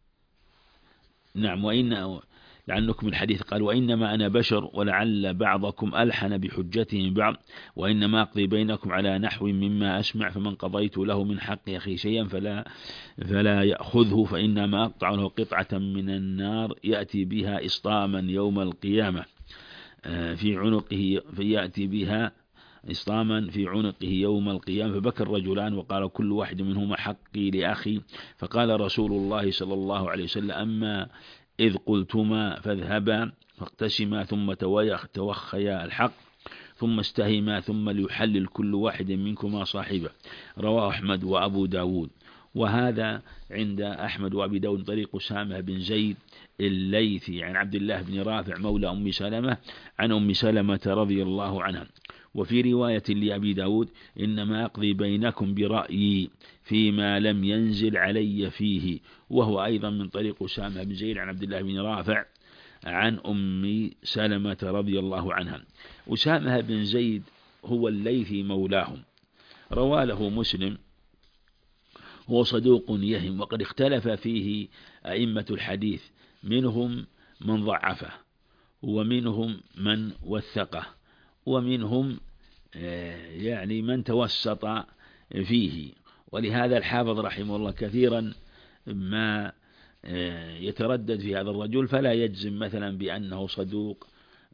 نعم، وإن لعنكم الحديث قال وإنما أنا بشر ولعل بعضكم ألحن بحجته من بعض، وإنما أقضي بينكم على نحو مما أسمع، فمن قضيت له من حق أخي شيئا فلا فلا يأخذه، فإنما أقطع له قطعة من النار يأتي بها إسطاما يوم القيامة في عنقه، فيأتي بها إسطاما في عنقه يوم القيامة. فبكى الرجلان وقال كل واحد منهما حقي لأخي. فقال رسول الله صلى الله عليه وسلم أما إذ قلتما فاذهبا فاقتسما ثم توخيا الحق ثم استهما ثم ليحلل كل واحد منكما صاحبه. رواه أحمد وأبو داود. وهذا عند أحمد وأبي داود طريق أسامة بن زيد الليثي عن عبد الله بن رافع مولى أم سلمة عن أم سلمة رضي الله عنها. وفي رواية لأبي داود إنما أقضي بينكم برأيي فيما لم ينزل علي فيه، وهو أيضا من طريق أسامة بن زيد عن عبد الله بن رافع عن أم سلمة رضي الله عنها. أسامة بن زيد هو الليثي مولاهم، روى له مسلم، هو صدوق يهم، وقد اختلف فيه أئمة الحديث، منهم من ضعفه ومنهم من وثقه ومنهم يعني من توسط فيه. ولهذا الحافظ رحمه الله كثيرا ما يتردد في هذا الرجل، فلا يجزم مثلا بأنه صدوق،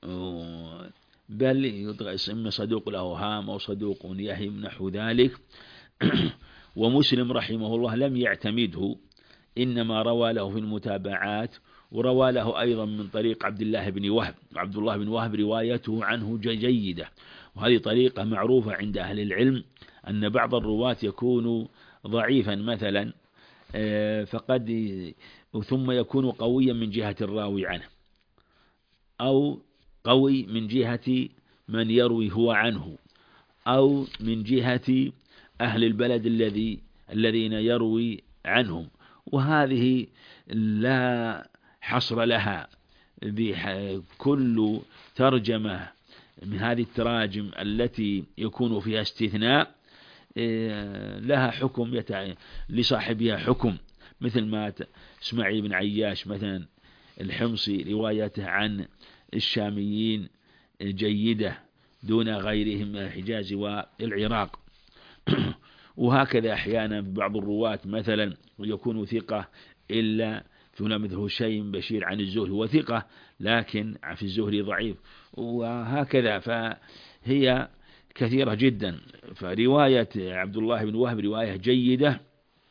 بل يسمى صدوق له هام أو صدوق يهم نحو ذلك. ومسلم رحمه الله لم يعتمده، إنما روى له في المتابعات، وروى له أيضا من طريق عبد الله بن وهب، عبد الله بن وهب روايته عنه جيدة، وهذه طريقة معروفة عند أهل العلم، أن بعض الرواة يكون ضعيفا مثلا فقد ثم يكون قويا من جهة الراوي عنه، أو قوي من جهة من يروي هو عنه، أو من جهة أهل البلد الذي الذين يروي عنهم. وهذه لا حصر لها، بكل ترجمة من هذه التراجم التي يكون فيها استثناء لها حكم يتع... لصاحبها حكم، مثل ما اسماعيل بن عياش مثلا الحمصي روايته عن الشاميين جيدة دون غيرهم من الحجاز والعراق. وهكذا أحيانا بعض الرواة مثلا يكون ثقة إلا فلان مثل هشيم بشير عن الزهري وثقة لكن في الزهري ضعيف، وهكذا فهي كثيرة جدا. فرواية عبد الله بن وهب رواية جيدة،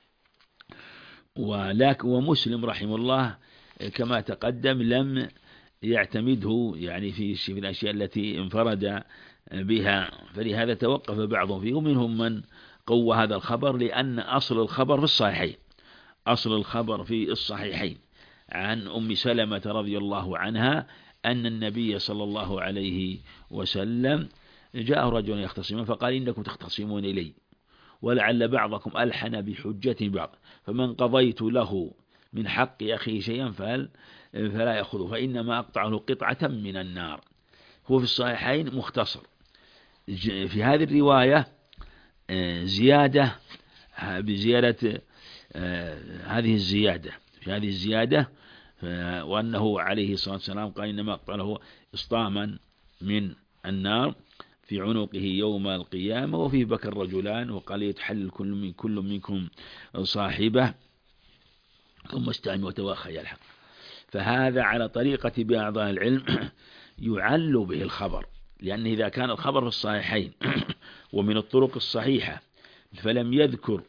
ولكن ومسلم رحمه الله كما تقدم لم يعتمده يعني في الأشياء التي انفرد بها، فلهذا توقف بعضهم فيه، ومنهم من قوى هذا الخبر، لأن أصل الخبر في الصحيحين، أصل الخبر في الصحيحين عن أم سلمة رضي الله عنها أن النبي صلى الله عليه وسلم جاء رجل يختصمون فقال إنكم تختصمون إلي ولعل بعضكم ألحن بحجة بعض، فمن قضيت له من حق أخي شيئا فلا يأخذه، فإنما أقطع له قطعة من النار. هو في الصحيحين مختصر. في هذه الرواية زيادة بزيادة هذه الزيادة في هذه الزيادة، وأنه عليه الصلاة والسلام قال إنما قاله إسطاما من النار في عنقه يوم القيامة، وفيه بكى الرجلان وقال يتحلل كل من كل منكم صاحبه ثم استعمي وتواخى يلحق. فهذا على طريقة بعض العلم يعل به الخبر، لأن إذا كان الخبر في الصحيحين ومن الطرق الصحيحة فلم يذكر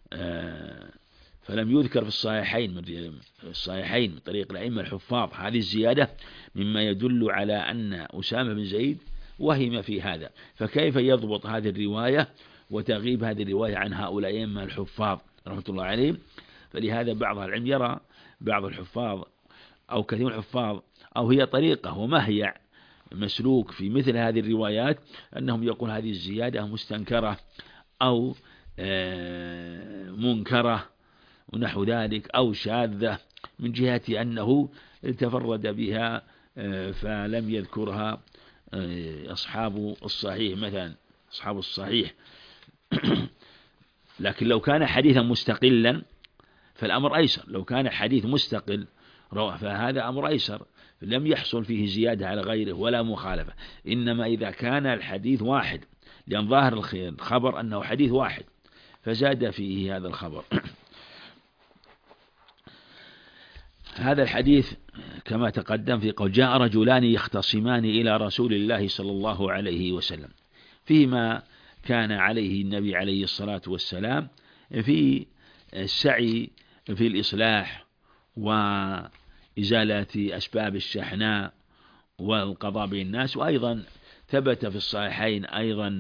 فلم يذكر في الصحيحين من الصحيحين من طريق الأئمة الحفاظ هذه الزيادة، مما يدل على أن أسامة بن زيد وهم في هذا، فكيف يضبط هذه الرواية وتغيب هذه الرواية عن هؤلاء الأئمة الحفاظ رحمة الله عليهم؟ فلهذا بعض العلم يرى بعض الحفاظ أو كثير من الحفاظ أو هي طريقة ومهيع مسلوك في مثل هذه الروايات أنهم يقول هذه الزيادة مستنكرة أو منكرة ونحو ذلك أو شاذة من جهة أنه تفرد بها فلم يذكرها أصحاب الصحيح مثلا أصحاب الصحيح. لكن لو كان حديثا مستقلا فالأمر أيسر، لو كان حديث مستقل فهذا أمر أيسر، لم يحصل فيه زيادة على غيره ولا مخالفة. إنما إذا كان الحديث واحد، لأن ظاهر الخبر أنه حديث واحد فزاد فيه هذا الخبر. هذا الحديث كما تقدم في قول جاء رجلان يختصمان إلى رسول الله صلى الله عليه وسلم، فيما كان عليه النبي عليه الصلاة والسلام في السعي في الإصلاح وإزالة أسباب الشحناء والقضاء بين الناس. وأيضا ثبت في الصحيحين أيضا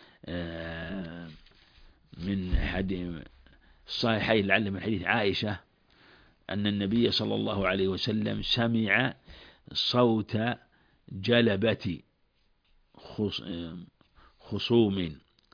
من حديث الصحيحين لعل من حديث عائشة أن النبي صلى الله عليه وسلم سمع صوت جلبة خصوم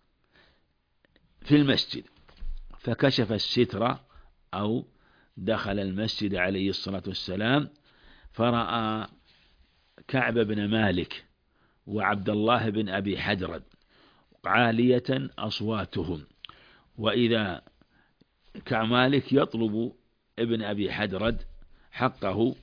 في المسجد فكشف الستر أو دخل المسجد عليه الصلاة والسلام فرأى كعب بن مالك وعبد الله بن أبي حدرد عالية أصواتهم، وإذا كعب مالك يطلب ابن أبي حدرد حقه،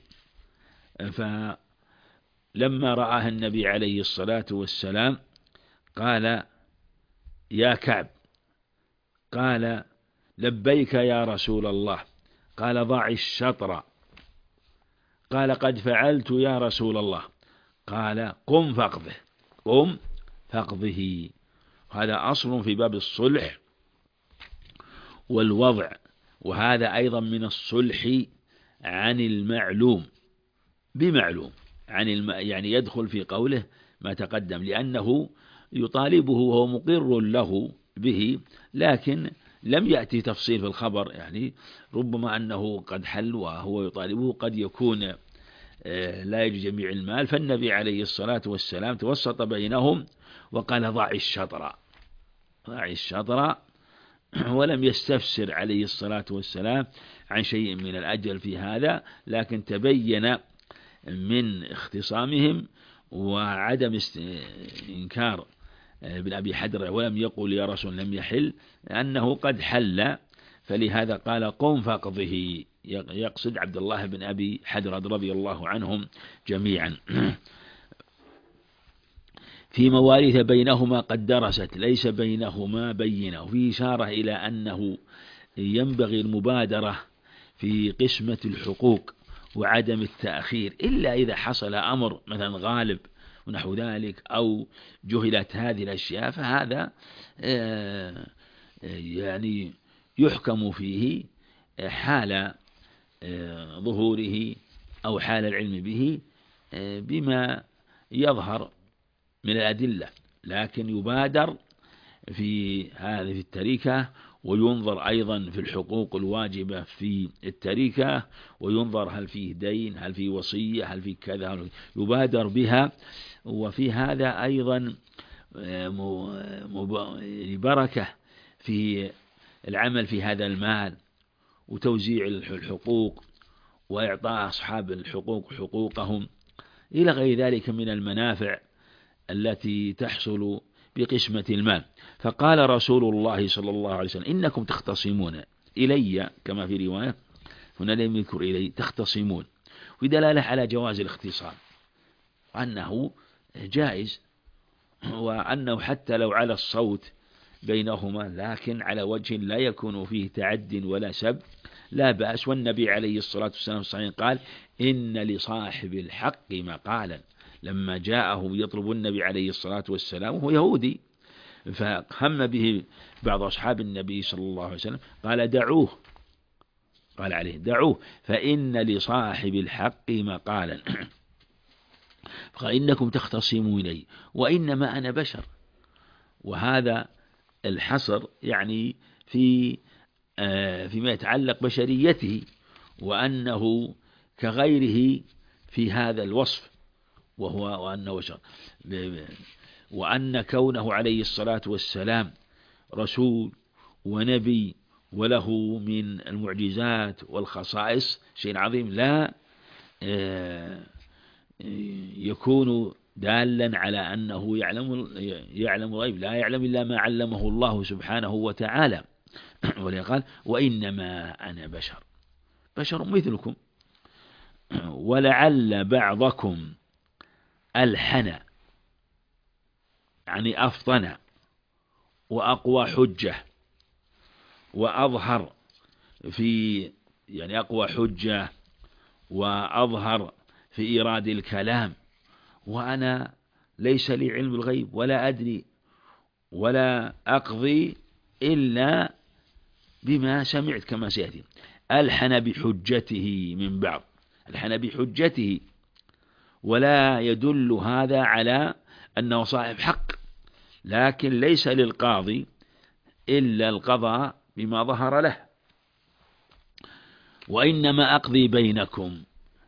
فلما رآه النبي عليه الصلاة والسلام قال يا كعب، قال لبيك يا رسول الله، قال ضع الشطر، قال قد فعلت يا رسول الله، قال قم فاقضه قم فاقضه. هذا أصل في باب الصلح والوضع، وهذا أيضا من الصلح عن المعلوم بمعلوم عن الم... يعني يدخل في قوله ما تقدم، لأنه يطالبه وهو مقر له به، لكن لم يأتي تفصيل في الخبر، يعني ربما أنه قد حل وهو يطالبه قد يكون لا يجي جميع المال، فالنبي عليه الصلاة والسلام توسط بينهم وقال ضع الشطر ضع الشطر، ولم يستفسر عليه الصلاة والسلام عن شيء من الأجل في هذا، لكن تبين من اختصامهم وعدم إنكار ابن أبي حدرد ولم يقل يا رسول لم يحل أنه قد حل، فلهذا قال قم فاقضه، يقصد عبد الله بن أبي حدرد رضي الله عنهم جميعا. في موارث بينهما قد درست ليس بينهما بينة، وفي إشارة إلى أنه ينبغي المبادرة في قسمة الحقوق وعدم التأخير إلا إذا حصل أمر مثلا غالب ونحو ذلك أو جهلت هذه الأشياء، فهذا يعني يحكم فيه حال ظهوره أو حال العلم به بما يظهر من الأدلة، لكن يبادر في هذه التركة، وينظر أيضا في الحقوق الواجبة في التركة، وينظر هل فيه دين، هل فيه وصية، هل فيه كذا، يبادر بها. وفي هذا أيضا بركة في العمل في هذا المال وتوزيع الحقوق وإعطاء أصحاب الحقوق حقوقهم إلى غير ذلك من المنافع التي تحصل بقسمة المال. فقال رسول الله صلى الله عليه وسلم إنكم تختصمون إلي، كما في رواية هنا لم يذكر إلي، تختصمون، ودلالة على جواز الاختصام، وأنه جائز، وأنه حتى لو على الصوت بينهما لكن على وجه لا يكون فيه تعد ولا سب لا بأس. والنبي عليه الصلاة والسلام صحيح قال إن لصاحب الحق مقالا، لما جاءه يطلب النبي عليه الصلاة والسلام وهو يهودي فهم به بعض أصحاب النبي صلى الله عليه وسلم قال دعوه، قال عليه دعوه فإن لصاحب الحق مقالا. قال إنكم تختصمون إلي وإنما أنا بشر، وهذا الحصر يعني في آه فيما يتعلق بشريته، وأنه كغيره في هذا الوصف، وهو وأنه بشر، وأن كونه عليه الصلاة والسلام رسول ونبي وله من المعجزات والخصائص شيء عظيم لا يكون دالا على أنه يعلم يعلم الغيب، لا يعلم إلا ما علمه الله سبحانه وتعالى. ولقال وإنما أنا بشر بشر مثلكم، ولعل بعضكم ألحن يعني أفطن وأقوى حجة وأظهر في يعني أقوى حجة وأظهر في إيراد الكلام، وأنا ليس لي علم الغيب ولا أدري ولا أقضي إلا بما سمعت كما سيأتي. ألحن بحجته من بعض، ألحن بحجته، ولا يدل هذا على أنه صاحب حق، لكن ليس للقاضي إلا القضاء بما ظهر له. وإنما أقضي بينكم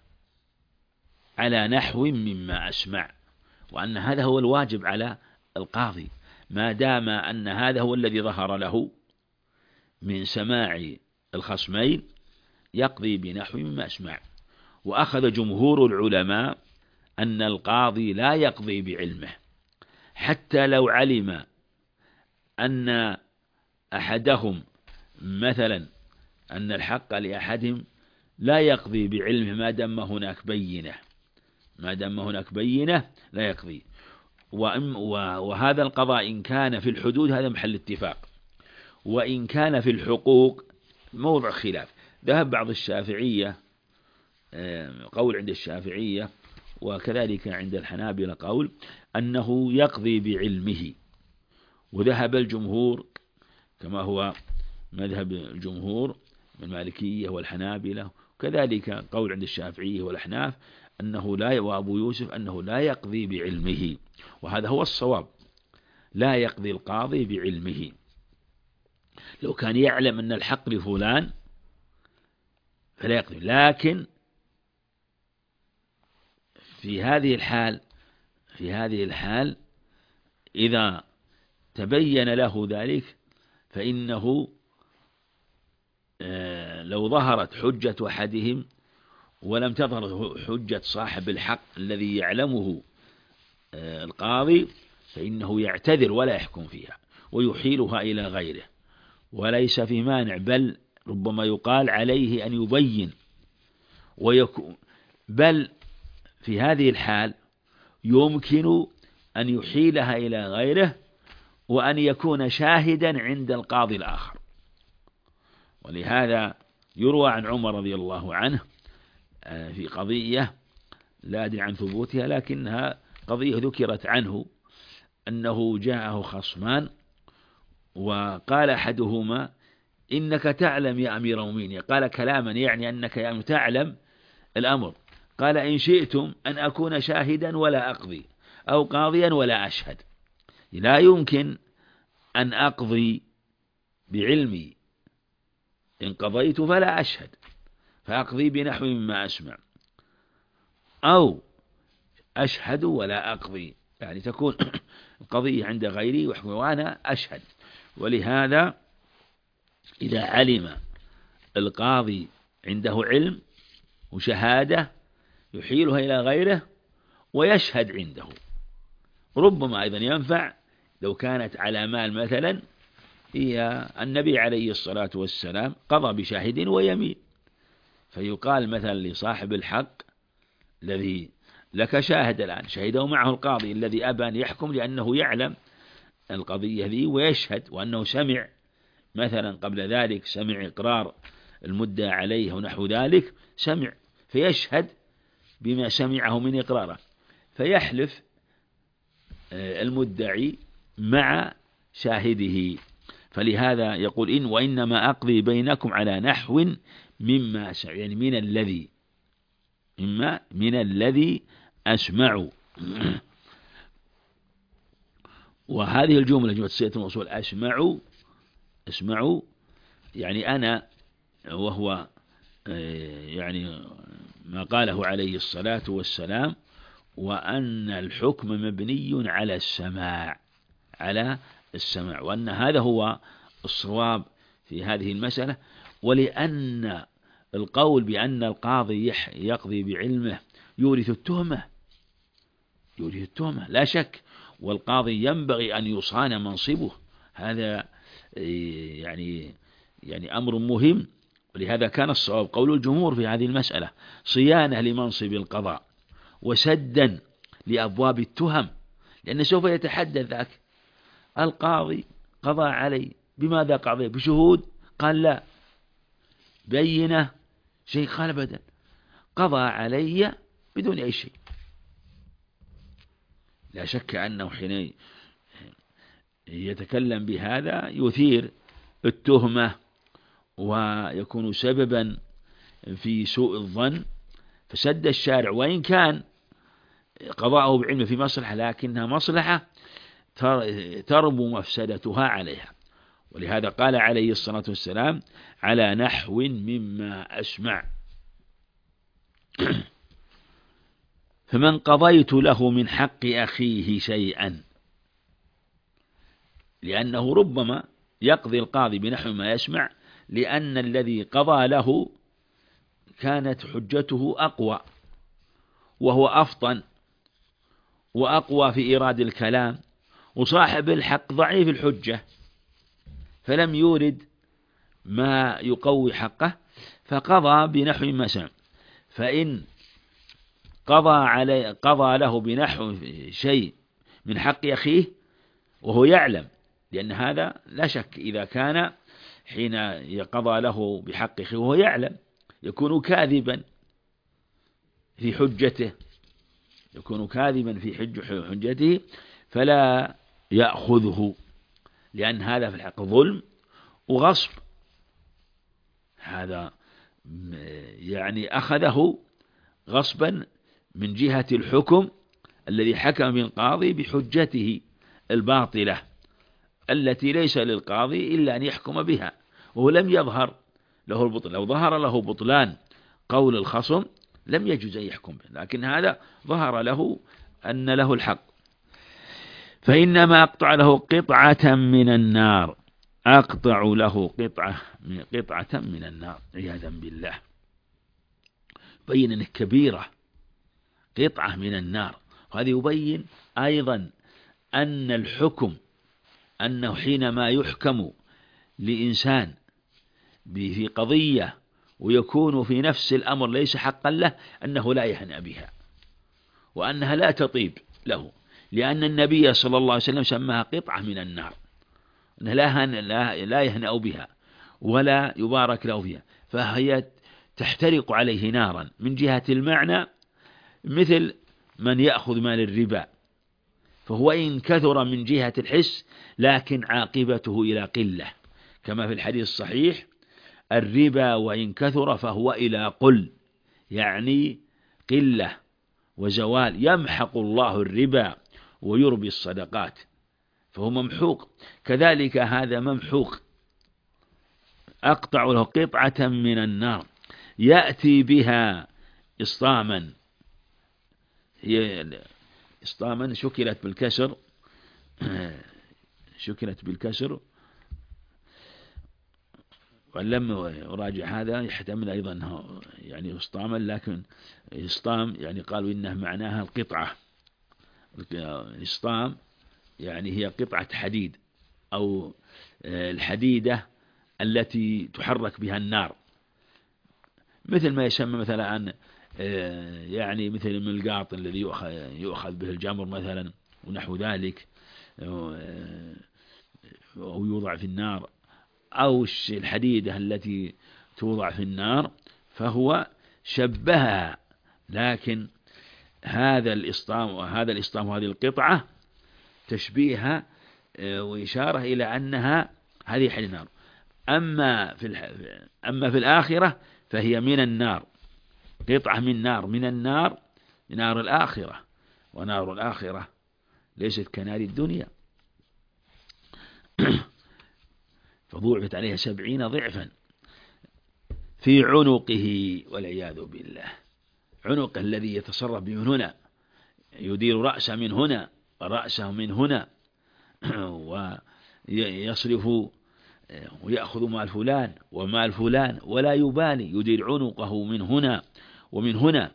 على نحو مما أسمع، وأن هذا هو الواجب على القاضي ما دام أن هذا هو الذي ظهر له من سماع الخصمين، يقضي بنحو مما أسمع. وأخذ جمهور العلماء أن القاضي لا يقضي بعلمه، حتى لو علم أن أحدهم مثلا أن الحق لأحدهم لا يقضي بعلمه ما دام هناك بينة، ما دام هناك بينة لا يقضي. وهذا القضاء إن كان في الحدود هذا محل اتفاق، وإن كان في الحقوق موضع خلاف. ذهب بعض الشافعية قول عند الشافعية وكذلك عند الحنابلة قول أنه يقضي بعلمه، وذهب الجمهور كما هو مذهب الجمهور من المالكية والحنابلة، وكذلك قول عند الشافعية والأحناف أنه لا، وأبو يوسف أنه لا يقضي بعلمه، وهذا هو الصواب، لا يقضي القاضي بعلمه. لو كان يعلم أن الحق لفلان فلا يقضي، لكن في هذه الحال في هذه الحال إذا تبين له ذلك فإنه لو ظهرت حجة أحدهم ولم تظهر حجة صاحب الحق الذي يعلمه القاضي فإنه يعتذر ولا يحكم فيها ويحيلها إلى غيره، وليس في مانع، بل ربما يقال عليه أن يبين ويكون، بل في هذه الحال يمكن أن يحيلها إلى غيره وأن يكون شاهدا عند القاضي الآخر. ولهذا يروى عن عمر رضي الله عنه في قضية لا أدري عن ثبوتها لكنها قضية ذكرت عنه أنه جاءه خصمان وقال أحدهما إنك تعلم يا أمير المؤمنين، قال كلاما يعني أنك يعني تعلم الأمر، قال إن شئتم أن أكون شاهدا ولا أقضي أو قاضيا ولا أشهد، لا يمكن أن أقضي بعلمي، إن قضيت فلا أشهد فأقضي بنحو مما أسمع، أو أشهد ولا أقضي يعني تكون القضية عند غيري وأنا أشهد. ولهذا إذا علم القاضي عنده علم وشهادة يحيلها إلى غيره ويشهد عنده، ربما أيضا ينفع لو كانت على مال مثلا، هي النبي عليه الصلاة والسلام قضى بشاهد ويمين، فيقال مثلا لصاحب الحق الذي لك شاهد الآن، شهده معه القاضي الذي أبى أن يحكم لأنه يعلم القضية ذي ويشهد، وأنه سمع مثلا قبل ذلك، سمع إقرار المدعى عليه ونحو ذلك، سمع فيشهد بما سمعه من إقراره، فيحلف المدعي مع شاهده. فلهذا يقول إن وإنما أقضي بينكم على نحو مما يعني من الذي مما من الذي أسمع. وهذه الجملة جملة صيغة الموصول أسمع، أسمع يعني أنا، وهو يعني ما قاله عليه الصلاة والسلام، وأن الحكم مبني على السماع، على السماع، وأن هذا هو الصواب في هذه المسألة. ولأن القول بأن القاضي يقضي بعلمه يورث التهمة، يورث التهمة لا شك، والقاضي ينبغي أن يصان منصبه، هذا يعني يعني أمر مهم. ولهذا كان الصواب قول الجمهور في هذه المسألة صيانة لمنصب القضاء وسدا لأبواب التهم، لأنه سوف يتحدث ذاك القاضي قضى علي، بماذا قضي؟ بشهود؟ قال لا. بينة؟ شيء؟ قال أبدا، قضى علي بدون أي شيء. لا شك أنه حين يتكلم بهذا يثير التهمة ويكون سببا في سوء الظن، فسد الشارع وإن كان قضاءه بعلم في مصلحة، لكنها مصلحة تربو مفسدتها عليها. ولهذا قال عليه الصلاة والسلام على نحو مما أسمع. فمن قضيت له من حق أخيه شيئا، لأنه ربما يقضي القاضي بنحو ما يسمع، لأن الذي قضى له كانت حجته أقوى وهو أفطن وأقوى في إيراد الكلام، وصاحب الحق ضعيف الحجة فلم يورد ما يقوي حقه، فقضى بنحو ما سمع. فإن قضى علي قضى له بنحو شيء من حق أخيه وهو يعلم، لأن هذا لا شك إذا كان حين يقضى له بحق أخيه وهو يعلم يكون كاذبا في حجته، يكون كاذبا في حجته فلا يأخذه، لأن هذا في الحق ظلم وغصب. هذا يعني أخذه غصبا من جهة الحكم الذي حكم من قاضي بحجته الباطلة التي ليس للقاضي إلا أن يحكم بها، وهو لم يظهر له البطلان. لو ظهر له بطلان قول الخصم لم يجوز أن يحكم به، لكن هذا ظهر له أن له الحق. فإنما أقطع له قطعة من النار، أقطع له قطعة قطعة من النار عياذا بالله. بين أنه كبيرة، قطعة من النار. وهذا يبين أيضا أن الحكم أنه حينما يحكم لإنسان في قضية ويكون في نفس الأمر ليس حقا له، أنه لا يهنأ بها وأنها لا تطيب له، لأن النبي صلى الله عليه وسلم سماها قطعة من النار، أنه لا لا يهنأ بها ولا يبارك له فيها، فهي تحترق عليه نارا من جهة المعنى، مثل من يأخذ مال الربا، فهو إن كثر من جهة الحس لكن عاقبته إلى قلة، كما في الحديث الصحيح الربا وإن كثر فهو إلى قل، يعني قلة وزوال، يمحق الله الربا ويربي الصدقات، فهو ممحوق. كذلك هذا ممحوق. أقطع له قطعة من النار يأتي بها إسطاما، هي إسطاما شكلت بالكسر شكلت بالكسر ولم أراجع هذا يحتمل أيضا يعني إسطاما، لكن إسطام يعني قالوا إنه معناها القطعة. الإسطام يعني هي قطعة حديد أو الحديدة التي تحرك بها النار، مثل ما يسمى مثلا عن يعني مثل الملقاط الذي يؤخذ به الجمر مثلا ونحو ذلك، أو يوضع في النار، أو الحديدة التي توضع في النار، فهو شبهها. لكن هذا الإسطام وهذا الإسطام وهذه القطعة تشبيهها وإشارة إلى أنها هذه حديد النار. أما في أما في الآخرة فهي من النار، قطعة من نار، من النار، نار الآخرة، ونار الآخرة ليست كنار الدنيا فضوعفت عليها سبعين ضعفا في عنقه والعياذ بالله. عنقه الذي يتصرف من هنا، يدير رأسه من هنا ورأسه من هنا، ويصرف ويأخذ مال فلان ومال فلان ولا يبالي، يدير عنقه من هنا ومن هنا.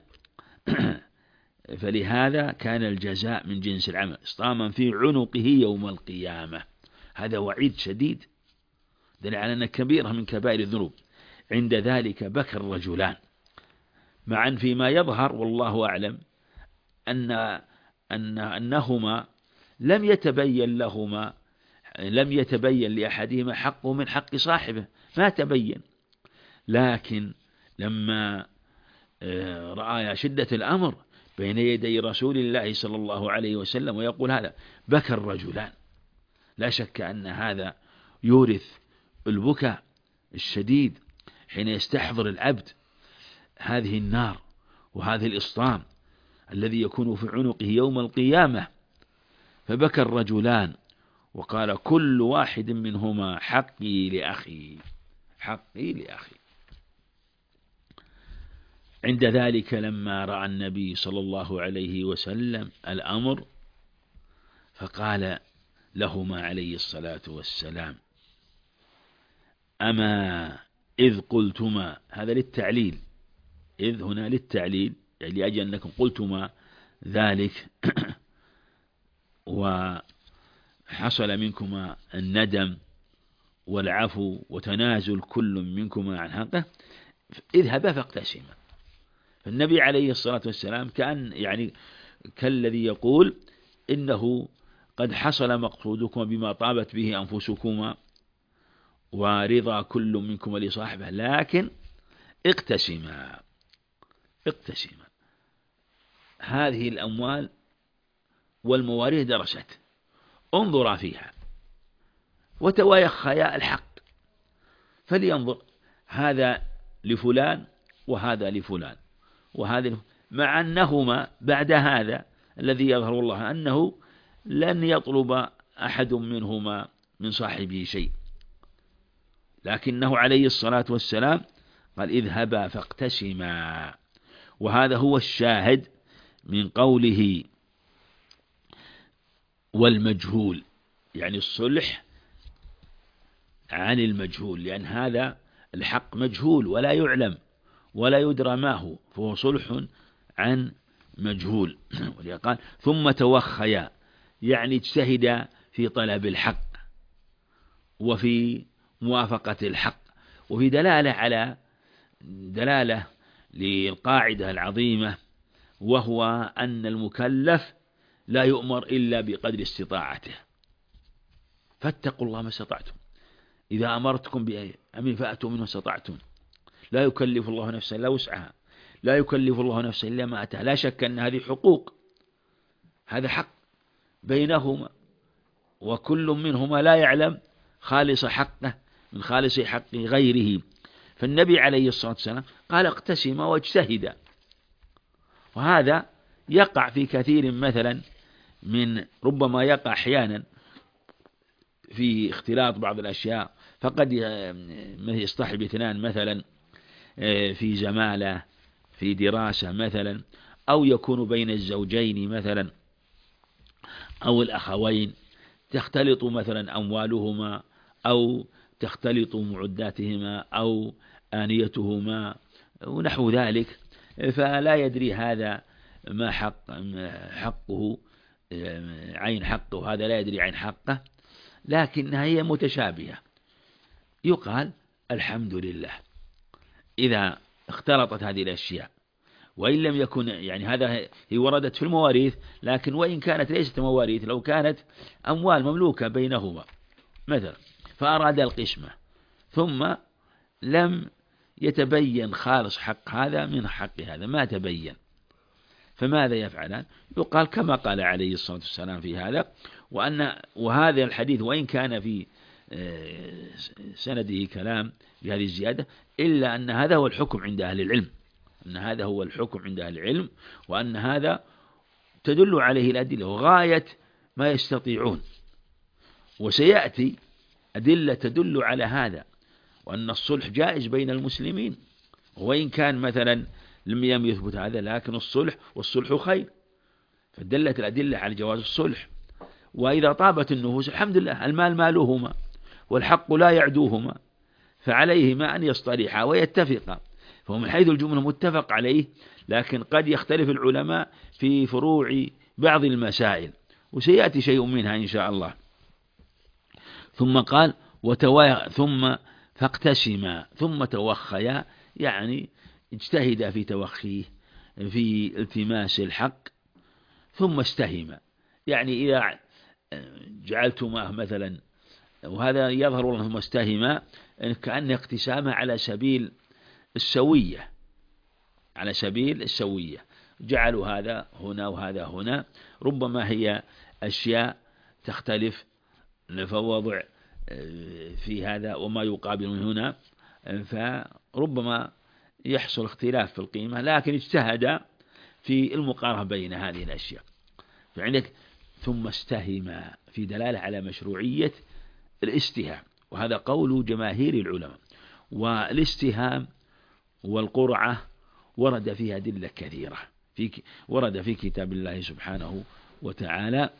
فلهذا كان الجزاء من جنس العمل، إسطاما في عنقه يوم القيامة. هذا وعيد شديد دل على أن كبيرة من كبائر الذنوب. عند ذلك بكى الرجلان، معا فيما يظهر والله أعلم أن أن أنهما لم يتبين لهما لم يتبين لأحدهما حقه من حق صاحبه، ما تبين. لكن لما رأى شدة الأمر بين يدي رسول الله صلى الله عليه وسلم ويقول هذا، بكى الرجلان. لا شك أن هذا يورث البكاء الشديد حين يستحضر العبد هذه النار وهذه الإسطام الذي يكون في عنقه يوم القيامة. فبكى الرجلان وقال كل واحد منهما حقي لأخي، حقي لأخي. عند ذلك لما رأى النبي صلى الله عليه وسلم الأمر فقال لهما عليه الصلاة والسلام أما إذ قلتما، هذا للتعليل، إذ هنا للتعليل يعني لأجل أنكم قلتما ذلك وحصل منكما الندم والعفو وتنازل كل منكما عن حقه، اذهبا فاقتسما. فالنبي عليه الصلاة والسلام كان يعني كالذي يقول إنه قد حصل مقصودكما بما طابت به أنفسكما ورضا كل منكما لصاحبه، لكن اقتسما اقتسما. هذه الأموال والمواريث درست، انظرا فيها وتوايخيا الحق، فلينظر هذا لفلان وهذا لفلان وهذا، مع أنهما بعد هذا الذي يظهر الله أنه لن يطلب أحد منهما من صاحبه شيء، لكنه عليه الصلاة والسلام قال اذهبا فاقتسما. وهذا هو الشاهد من قوله والمجهول، يعني الصلح عن المجهول، لأن هذا الحق مجهول ولا يعلم ولا يدرى ما هو، فهو صلح عن مجهول. قال ثم توخيا، يعني اجتهد في طلب الحق وفي موافقة الحق، وفي دلالة على دلالة للقاعدة العظيمة، وهو أن المكلف لا يؤمر إلا بقدر استطاعته، فاتقوا الله ما استطعتم، إذا أمرتكم بأمر فأتوا منه ما استطعتم، لا يكلف الله نفسا إلا وسعها، لا يكلف الله نفسا إلا ما أتاها. لا شك أن هذه حقوق، هذا حق بينهما، وكل منهما لا يعلم خالص حقه من خالص حق غيره. فالنبي عليه الصلاة والسلام قال اقتسم واجتهد، وهذا يقع في كثير مثلا من ربما يقع أحيانا في اختلاط بعض الأشياء، فقد يصطحب اثنان مثلا في زمالة في دراسة مثلا، أو يكون بين الزوجين مثلا أو الأخوين تختلط مثلا أموالهما أو تختلط معداتهما أو آنيتهما ونحو ذلك، فلا يدري هذا ما حق حقه عين حقه وهذا لا يدري عين حقه، لكنها هي متشابهة. يقال الحمد لله إذا اختلطت هذه الأشياء، وإن لم يكن يعني هذا هي وردت في المواريث، لكن وإن كانت ليست مواريث، لو كانت أموال مملوكة بينهما مثلا فأراد القسمة ثم لم يتبين خالص حق هذا من حق هذا، ما تبين، فماذا يفعلان؟ يقال كما قال عليه الصلاة والسلام في هذا، وأن وهذا الحديث وإن كان في سنده كلام بهذه الزيادة، إلا أن هذا هو الحكم عند أهل العلم، أن هذا هو الحكم عند أهل العلم، وأن هذا تدل عليه الأدلة وغاية ما يستطيعون. وسيأتي أدلة تدل على هذا، وأن الصلح جائز بين المسلمين، وإن كان مثلا لم يثبت هذا، لكن الصلح والصلح خير، فدلت الأدلة على جواز الصلح. وإذا طابت النفوس الحمد لله، المال مالهما والحق لا يعدوهما، فعليهما أن يصطلحا ويتفقا، فهو من حيث الجملة متفق عليه، لكن قد يختلف العلماء في فروع بعض المسائل، وسيأتي شيء منها إن شاء الله. ثم قال وتوا ثم فاقتسما ثم توخيا، يعني اجتهد في توخيه في التماس الحق، ثم استهما، يعني إذا جعلتماه مثلا، وهذا يظهر والله ثم استهما كأن اقتسامه على سبيل السوية، على سبيل السوية، جعلوا هذا هنا وهذا هنا، ربما هي أشياء تختلف فوضع في هذا وما يقابل من هنا، فربما يحصل اختلاف في القيمة، لكن اجتهد في المقارنة بين هذه الأشياء. فعندك ثم استهما في دلالة على مشروعية الاستهام، وهذا قول جماهير العلماء. والاستهام والقرعة ورد فيها أدلة كثيرة، في ورد في كتاب الله سبحانه وتعالى،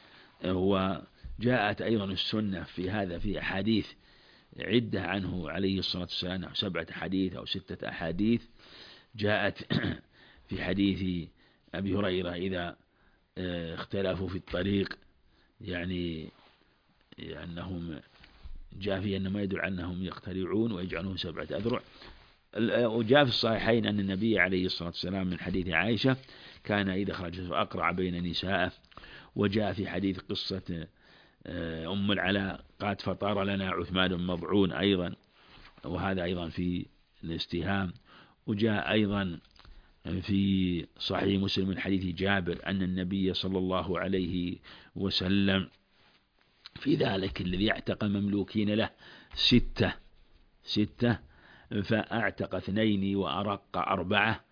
وجاءت أيضا السنة في هذا في أحاديث عدة عنه عليه الصلاة والسلام، سبعة أحاديث أو ستة أحاديث. جاءت في حديث أبي هريرة إذا اختلفوا في الطريق، يعني أنهم جاء في أن ما يدل أنهم يخترعون ويجعلون سبعة أذرع. وجاء في الصحيحين أن النبي عليه الصلاة والسلام من حديث عائشة كان إذا خرج أقرع بين نسائه. وجاء في حديث قصة أم العلاء قالت فطار لنا عثمان مضعون أيضا، وهذا أيضا في الاستهام. وجاء أيضا في صحيح مسلم من حديث جابر أن النبي صلى الله عليه وسلم في ذلك الذي اعتق المملوكين له ستة ستة فأعتق اثنين وأرق أربعة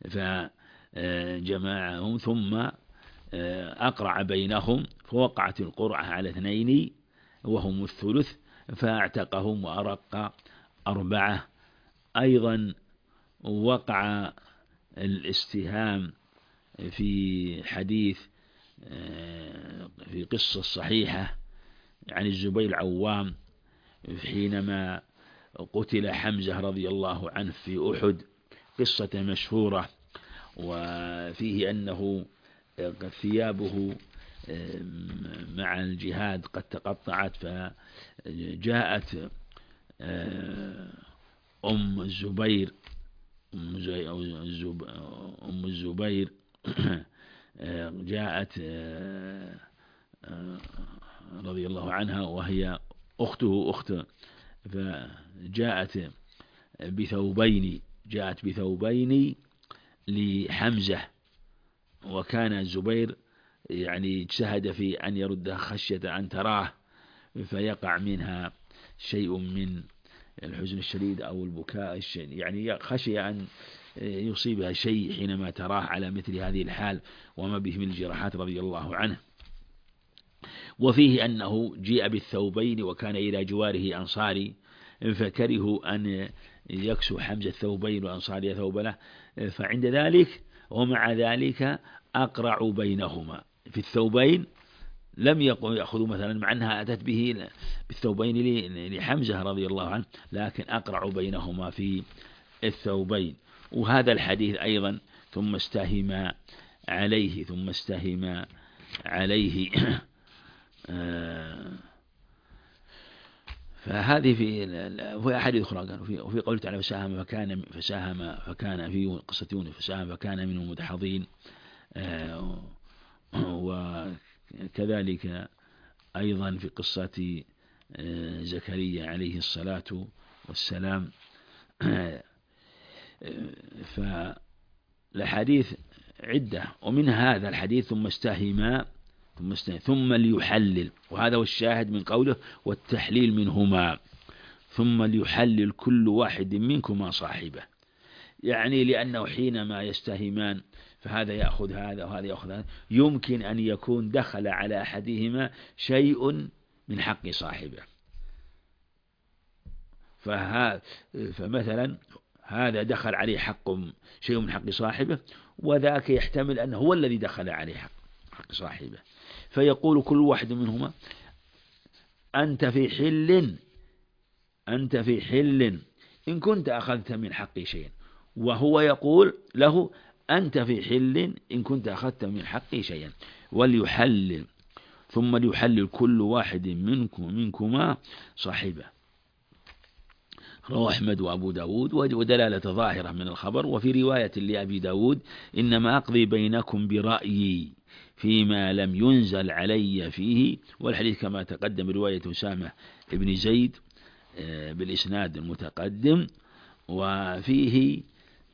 فجمعهم ثم أقرع بينهم، فوقعت القرعة على اثنين وهم الثلث فأعتقهم وأرق أربعة. أيضا وقع الاستهام في حديث في قصة صحيحة عن الزبير العوام حينما قتل حمزة رضي الله عنه في أحد، قصة مشهورة، وفيه أنه ثيابه مع الجهاد قد تقطعت، فجاءت أم الزبير أم الزبير جاءت رضي الله عنها وهي أخته أخت، فجاءت بثوبين جاءت بثوبين لحمزة، وكان الزبير يعني اجتهد في أن يردها خشية أن تراه فيقع منها شيء من الحزن الشديد أو البكاء الشديد، يعني خشي أن يصيبها شيء حينما تراه على مثل هذه الحال وما به من الجراحات رضي الله عنه. وفيه أنه جيء بالثوبين وكان إلى جواره أنصاري فكرهوا أن يكسو حمزة الثوبين وأنصاري ثوب له، فعند ذلك ومع ذلك أقرعوا بينهما في الثوبين، لم يأخذوا مثلا مع أنها أتت به بالثوبين لحمزة رضي الله عنه، لكن أقرعوا بينهما في الثوبين. وهذا الحديث أيضا ثم استهما عليه ثم استهما عليه. فهذه في في أحاديث أخرى قالوا في وفي قوله تعالى فساهم فكان فساهم فكان في قصة يونس فساهم فكان من المدحضين. وكذلك أيضا في قصة زكريا عليه الصلاة والسلام. فالحديث عدة، ومن هذا الحديث ثم استهما ثم استهما ثم ليحلل، وهذا هو الشاهد من قوله والتحليل منهما، ثم ليحلل كل واحد منكما صاحبه، يعني لأنه حينما يستهمان فهذا يأخذ هذا وهذا يأخذ هذا، يمكن أن يكون دخل على أحدهما شيء من حق صاحبه. فمثلا هذا دخل عليه حق شيء من حق صاحبه، وذاك يحتمل أنه هو الذي دخل عليه حق, حق صاحبه، فيقول كل واحد منهما أنت في حل أنت في حل إن كنت أخذت من حقي شيئا، وهو يقول له أنت في حل إن كنت أخذت من حقي شيئا. وليحلل ثم ليحلل كل واحد منكم منكما صاحبه. رواه أحمد وأبو داود، ودلالة ظاهرة من الخبر. وفي رواية لأبي داود إنما أقضي بينكم برأيي فيما لم ينزل علي فيه، والحديث كما تقدم رواية أسامة بن زيد بالإسناد المتقدم، وفيه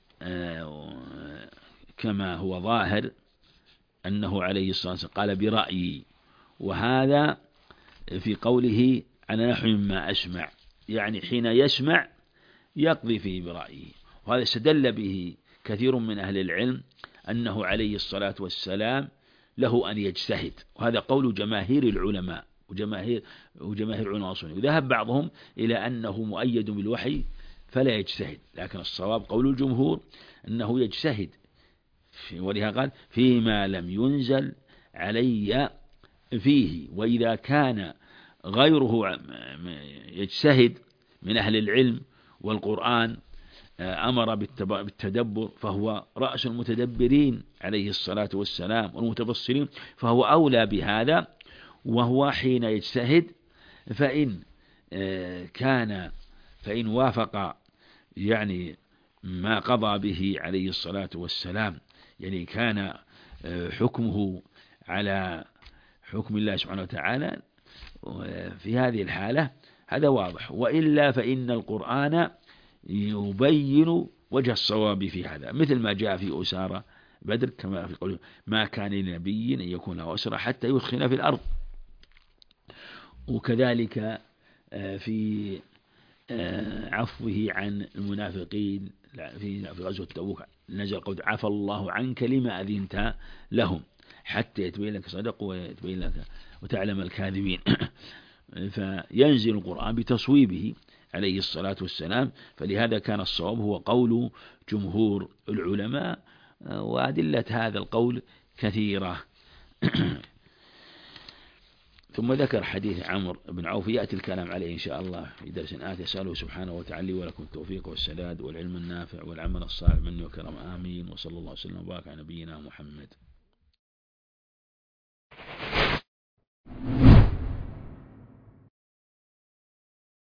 كما هو ظاهر أنه عليه الصلاة والسلام قال برأيي، وهذا في قوله على نحو ما أسمع، يعني حين يسمع يقضي فيه برأيه. وهذا استدل به كثير من أهل العلم أنه عليه الصلاة والسلام له أن يجتهد، وهذا قول جماهير العلماء وجماهير وجماهير العلماء الصنيع. وذهب بعضهم إلى أنه مؤيد بالوحي فلا يجتهد، لكن الصواب قول الجمهور أنه يجتهد، ولهذا قال فيما لم ينزل علي فيه. وإذا كان غيره يجتهد من أهل العلم والقرآن أمر بالتدبر، فهو رأس المتدبرين عليه الصلاة والسلام والمتبصرين، فهو أولى بهذا. وهو حين يجتهد فإن كان فإن وافق يعني ما قضى به عليه الصلاة والسلام، يعني كان حكمه على حكم الله سبحانه وتعالى في هذه الحالة، هذا واضح. وإلا فإن القرآن يبين وجه الصواب في هذا، مثل ما جاء في أسارة بدر كما في قوله ما كان لنبي أن يكون له أسرى حتى يثخن في الأرض. وكذلك في عفوه عن المنافقين في غزوة تبوك نزل قول عفى الله عنك لما أذنت لهم حتى يتبين لك صدقوا ويتبين لك وتعلم الكاذبين. فينزل القرآن بتصويبه عليه الصلاة والسلام، فلهذا كان الصواب هو قول جمهور العلماء، وأدلة هذا القول كثيرة. ثم ذكر حديث عمرو بن عوف يأتي الكلام عليه إن شاء الله في درس آتي. أسأله سبحانه وتعالى ولكم التوفيق والسداد والعلم النافع والعمل الصالح منه وكرم، آمين. وصلى الله وسلم وبارك على نبينا محمد.